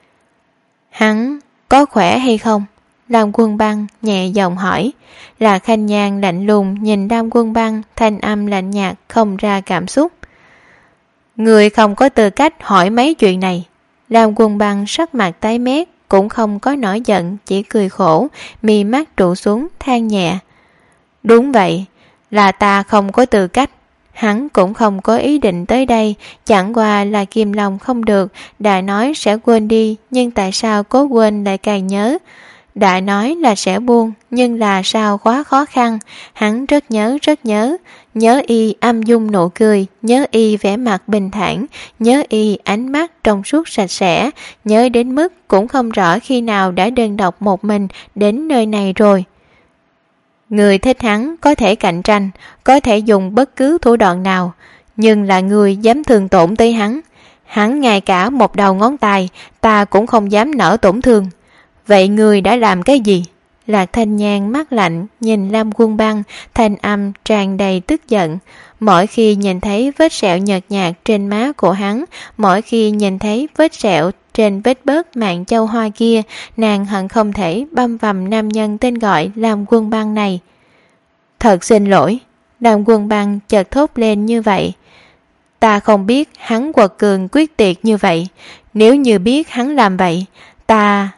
Hắn có khỏe hay không? Lam Quân Băng nhẹ giọng hỏi. Lạc Khanh Nhan lạnh lùng nhìn Lam Quân Băng, thanh âm lạnh nhạt không ra cảm xúc. Người không có tư cách hỏi mấy chuyện này. Lam Quân Băng sắc mặt tái mét, cũng không có nổi giận, chỉ cười khổ, mi mắt trụ xuống than nhẹ. Đúng vậy, là ta không có tư cách. Hắn cũng không có ý định tới đây, chẳng qua là kìm lòng không được, đã nói sẽ quên đi, nhưng tại sao cố quên lại càng nhớ. Đã nói là sẽ buông, nhưng là sao quá khó khăn. Hắn rất nhớ y âm dung nụ cười, nhớ y vẻ mặt bình thản, nhớ y ánh mắt trong suốt sạch sẽ, nhớ đến mức cũng không rõ khi nào đã đơn độc một mình đến nơi này rồi. Người thích hắn có thể cạnh tranh, có thể dùng bất cứ thủ đoạn nào, nhưng là người dám thương tổn tới hắn. Hắn ngay cả một đầu ngón tay ta cũng không dám nở tổn thương. Vậy người đã làm cái gì? Lạc Thanh Nhan mắt lạnh nhìn Lam Quân Băng, thanh âm tràn đầy tức giận. Mỗi khi nhìn thấy vết sẹo nhợt nhạt trên má của hắn, mỗi khi nhìn thấy vết sẹo trên vết bớt mạng châu hoa kia, nàng hận không thể băm vằm nam nhân tên gọi Lam Quân Băng này. Thật xin lỗi. Lam Quân Băng chợt thốt lên như vậy. Ta không biết hắn quật cường quyết tuyệt như vậy. Nếu như biết hắn làm vậy, ta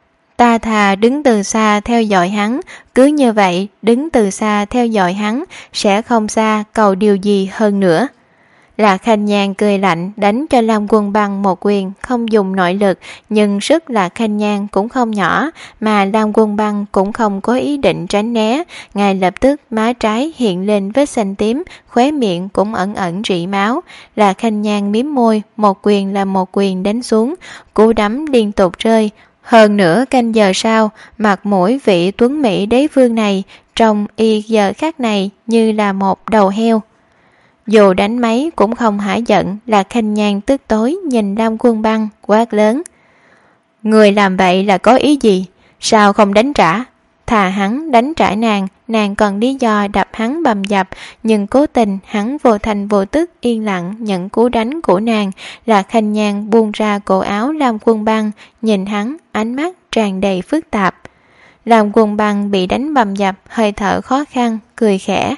thà đứng từ xa theo dõi hắn, cứ như vậy đứng từ xa theo dõi hắn, sẽ không xa cầu điều gì hơn nữa. Lạc Khanh Nhan cười lạnh đánh cho Lam Quân Băng một quyền, không dùng nội lực, nhưng sức Lạc Khanh Nhan cũng không nhỏ, mà Lam Quân Băng cũng không có ý định tránh né, ngay lập tức má trái hiện lên vết xanh tím, khóe miệng cũng ẩn ẩn rỉ máu. Lạc Khanh Nhan mím môi, một quyền là một quyền đánh xuống, cú đấm liên tục rơi. Hơn nửa canh giờ sau, mặt mũi vị tuấn mỹ đế vương này trông y giờ khác này như là một đầu heo. Dù đánh máy cũng không hả giận, Lạc Khanh Nhan tức tối nhìn Lam Quân Băng quát lớn. Người làm vậy là có ý gì? Sao không đánh trả? Thà hắn đánh trả nàng còn lý do đập hắn bầm dập, nhưng cố tình hắn vô thành vô tức yên lặng nhận cú đánh của nàng. Lạc Khanh Nhan buông ra cổ áo Lam Quân Băng, nhìn hắn, ánh mắt tràn đầy phức tạp. Lam Quân Băng bị đánh bầm dập, hơi thở khó khăn, cười khẽ.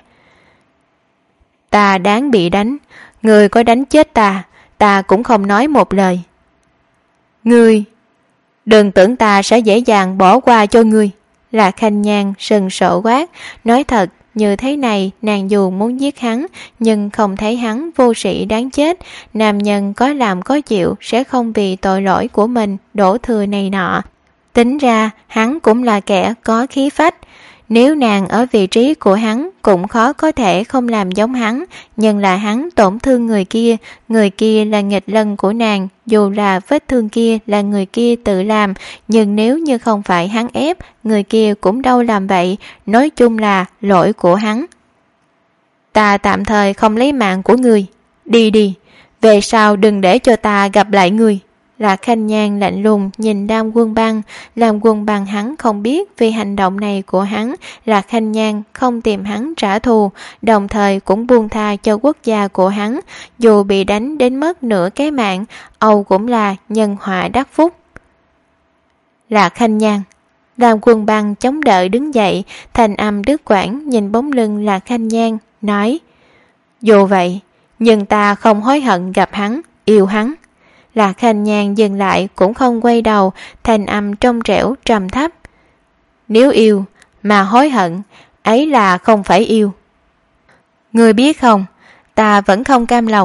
Ta đáng bị đánh, người có đánh chết ta cũng không nói một lời. Ngươi, đừng tưởng ta sẽ dễ dàng bỏ qua cho ngươi. Lạc Khanh Nhan sừng sộ quát, nói thật, như thế này nàng dù muốn giết hắn, nhưng không thấy hắn vô sĩ đáng chết. Nam nhân có làm có chịu sẽ không vì tội lỗi của mình đổ thừa này nọ. Tính ra hắn cũng là kẻ có khí phách. Nếu nàng ở vị trí của hắn cũng khó có thể không làm giống hắn, nhưng là hắn tổn thương người kia là nghịch lân của nàng, dù là vết thương kia là người kia tự làm, nhưng nếu như không phải hắn ép, người kia cũng đâu làm vậy, nói chung là lỗi của hắn. Ta tạm thời không lấy mạng của ngươi, đi, về sau đừng để cho ta gặp lại ngươi. Lạc Khanh Nhan lạnh lùng nhìn Lam Quân Băng. Lam Quân Băng hắn không biết vì hành động này của hắn, Lạc Khanh Nhan không tìm hắn trả thù, đồng thời cũng buông tha cho quốc gia của hắn. Dù bị đánh đến mất nửa cái mạng, Âu cũng là nhân họa đắc phúc. Lạc Khanh Nhan. Lam Quân Băng chống đỡ đứng dậy, thanh âm đứt quãng nhìn bóng lưng Lạc Khanh Nhan, nói: Dù vậy, nhưng ta không hối hận gặp hắn, yêu hắn. Lạc Khanh Nhan dừng lại cũng không quay đầu, thanh âm trong trẻo trầm thấp. Nếu yêu mà hối hận, ấy là không phải yêu. Ngươi biết không, ta vẫn không cam lòng,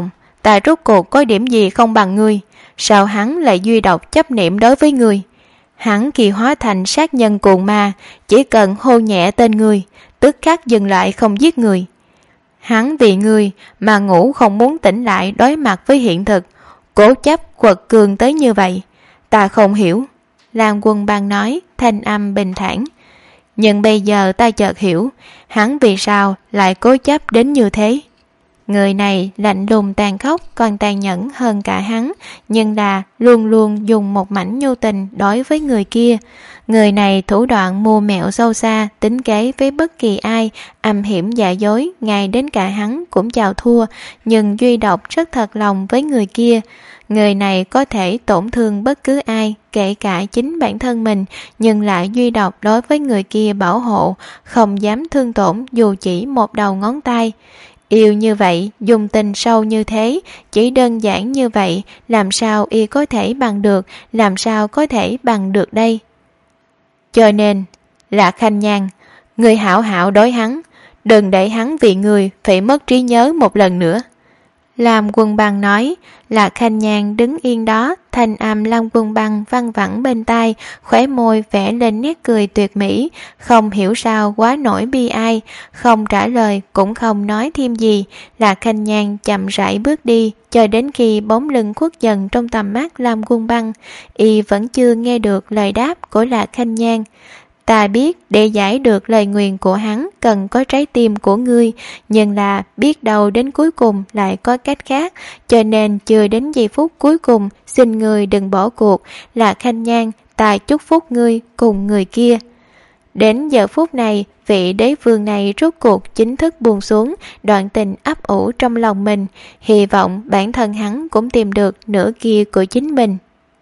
ta rốt cuộc có điểm gì không bằng ngươi? Sao hắn lại duy độc chấp niệm đối với ngươi? Hắn kỳ hóa thành sát nhân cuồng ma, chỉ cần hô nhẹ tên ngươi, tức khắc dừng lại không giết người. Hắn vì ngươi mà ngủ không muốn tỉnh lại đối mặt với hiện thực, cố chấp quật cường tới như vậy. Ta không hiểu. Lam Quân Băng nói, thanh âm bình thản. Nhưng bây giờ ta chợt hiểu, hắn vì sao lại cố chấp đến như thế. Người này lạnh lùng tàn khốc còn tàn nhẫn hơn cả hắn, nhưng là luôn luôn dùng một mảnh nhu tình đối với người kia. Người này thủ đoạn mưu mẹo sâu xa, tính kế với bất kỳ ai, âm hiểm giả dối, ngay đến cả hắn cũng chào thua, nhưng duy độc rất thật lòng với người kia. Người này có thể tổn thương bất cứ ai, kể cả chính bản thân mình, nhưng lại duy độc đối với người kia bảo hộ, không dám thương tổn dù chỉ một đầu ngón tay. Yêu như vậy, dùng tình sâu như thế, chỉ đơn giản như vậy, làm sao y có thể bằng được, làm sao có thể bằng được đây? Cho nên, Lạc Khanh Nhan, người hảo hảo đối hắn, đừng để hắn vì người phải mất trí nhớ một lần nữa. Lam Quân Băng nói. Lạc Khanh Nhan đứng yên đó, thanh âm Lam Quân Băng văng vẳng bên tai, khóe môi vẽ lên nét cười tuyệt mỹ, không hiểu sao quá nỗi bi ai, không trả lời cũng không nói thêm gì. Lạc Khanh Nhan chậm rãi bước đi, cho đến khi bóng lưng khuất dần trong tầm mắt Lam Quân Băng, y vẫn chưa nghe được lời đáp của Lạc Khanh Nhan. Ta biết để giải được lời nguyền của hắn cần có trái tim của ngươi, nhưng là biết đâu đến cuối cùng lại có cách khác, cho nên chưa đến giây phút cuối cùng xin ngươi đừng bỏ cuộc. Là Khanh Nhan, ta chúc phúc ngươi cùng người kia. Đến giờ phút này, vị đế vương này rốt cuộc chính thức buông xuống đoạn tình ấp ủ trong lòng mình, hy vọng bản thân hắn cũng tìm được nửa kia của chính mình.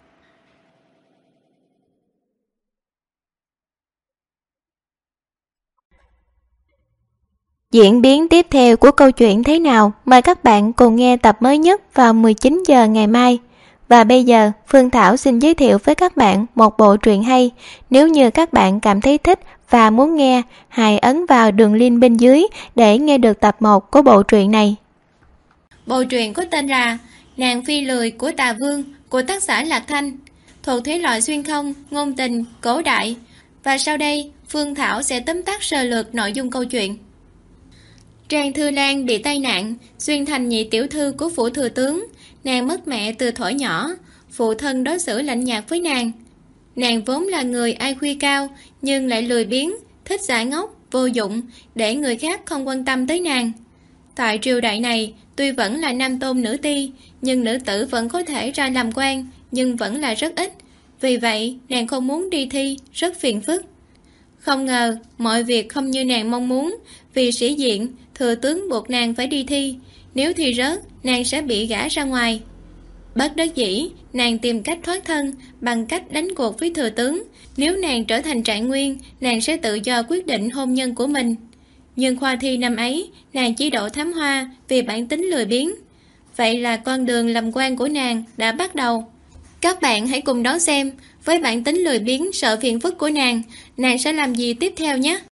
Diễn biến tiếp theo của câu chuyện thế nào? Mời các bạn cùng nghe tập mới nhất vào 19 giờ ngày mai. Và bây giờ, Phương Thảo xin giới thiệu với các bạn một bộ truyện hay. Nếu như các bạn cảm thấy thích và muốn nghe, hãy ấn vào đường link bên dưới để nghe được tập 1 của bộ truyện này. Bộ truyện có tên là Nàng Phi Lười của Tà Vương của tác giả Lạc Thanh, thuộc thể loại xuyên không, ngôn tình, cổ đại. Và sau đây, Phương Thảo sẽ tóm tắt sơ lược nội dung câu chuyện. Trang Thư Lan bị tai nạn, xuyên thành nhị tiểu thư của phủ thừa tướng. Nàng mất mẹ từ thuở nhỏ, phụ thân đối xử lạnh nhạt với nàng. Nàng vốn là người IQ cao, nhưng lại lười biếng, thích dại ngốc, vô dụng, để người khác không quan tâm tới nàng. Tại triều đại này, tuy vẫn là nam tôn nữ ti, nhưng nữ tử vẫn có thể ra làm quan, nhưng vẫn là rất ít. Vì vậy, nàng không muốn đi thi, rất phiền phức. Không ngờ, mọi việc không như nàng mong muốn. Vì sĩ diện, thừa tướng buộc nàng phải đi thi. Nếu thi rớt, nàng sẽ bị gả ra ngoài. Bất đắc dĩ, nàng tìm cách thoát thân bằng cách đánh cuộc với thừa tướng. Nếu nàng trở thành trạng nguyên, nàng sẽ tự do quyết định hôn nhân của mình. Nhưng khoa thi năm ấy, nàng chỉ đỗ thám hoa vì bản tính lười biếng. Vậy là con đường làm quan của nàng đã bắt đầu. Các bạn hãy cùng đón xem, với bản tính lười biếng sợ phiền phức của nàng sẽ làm gì tiếp theo nhé.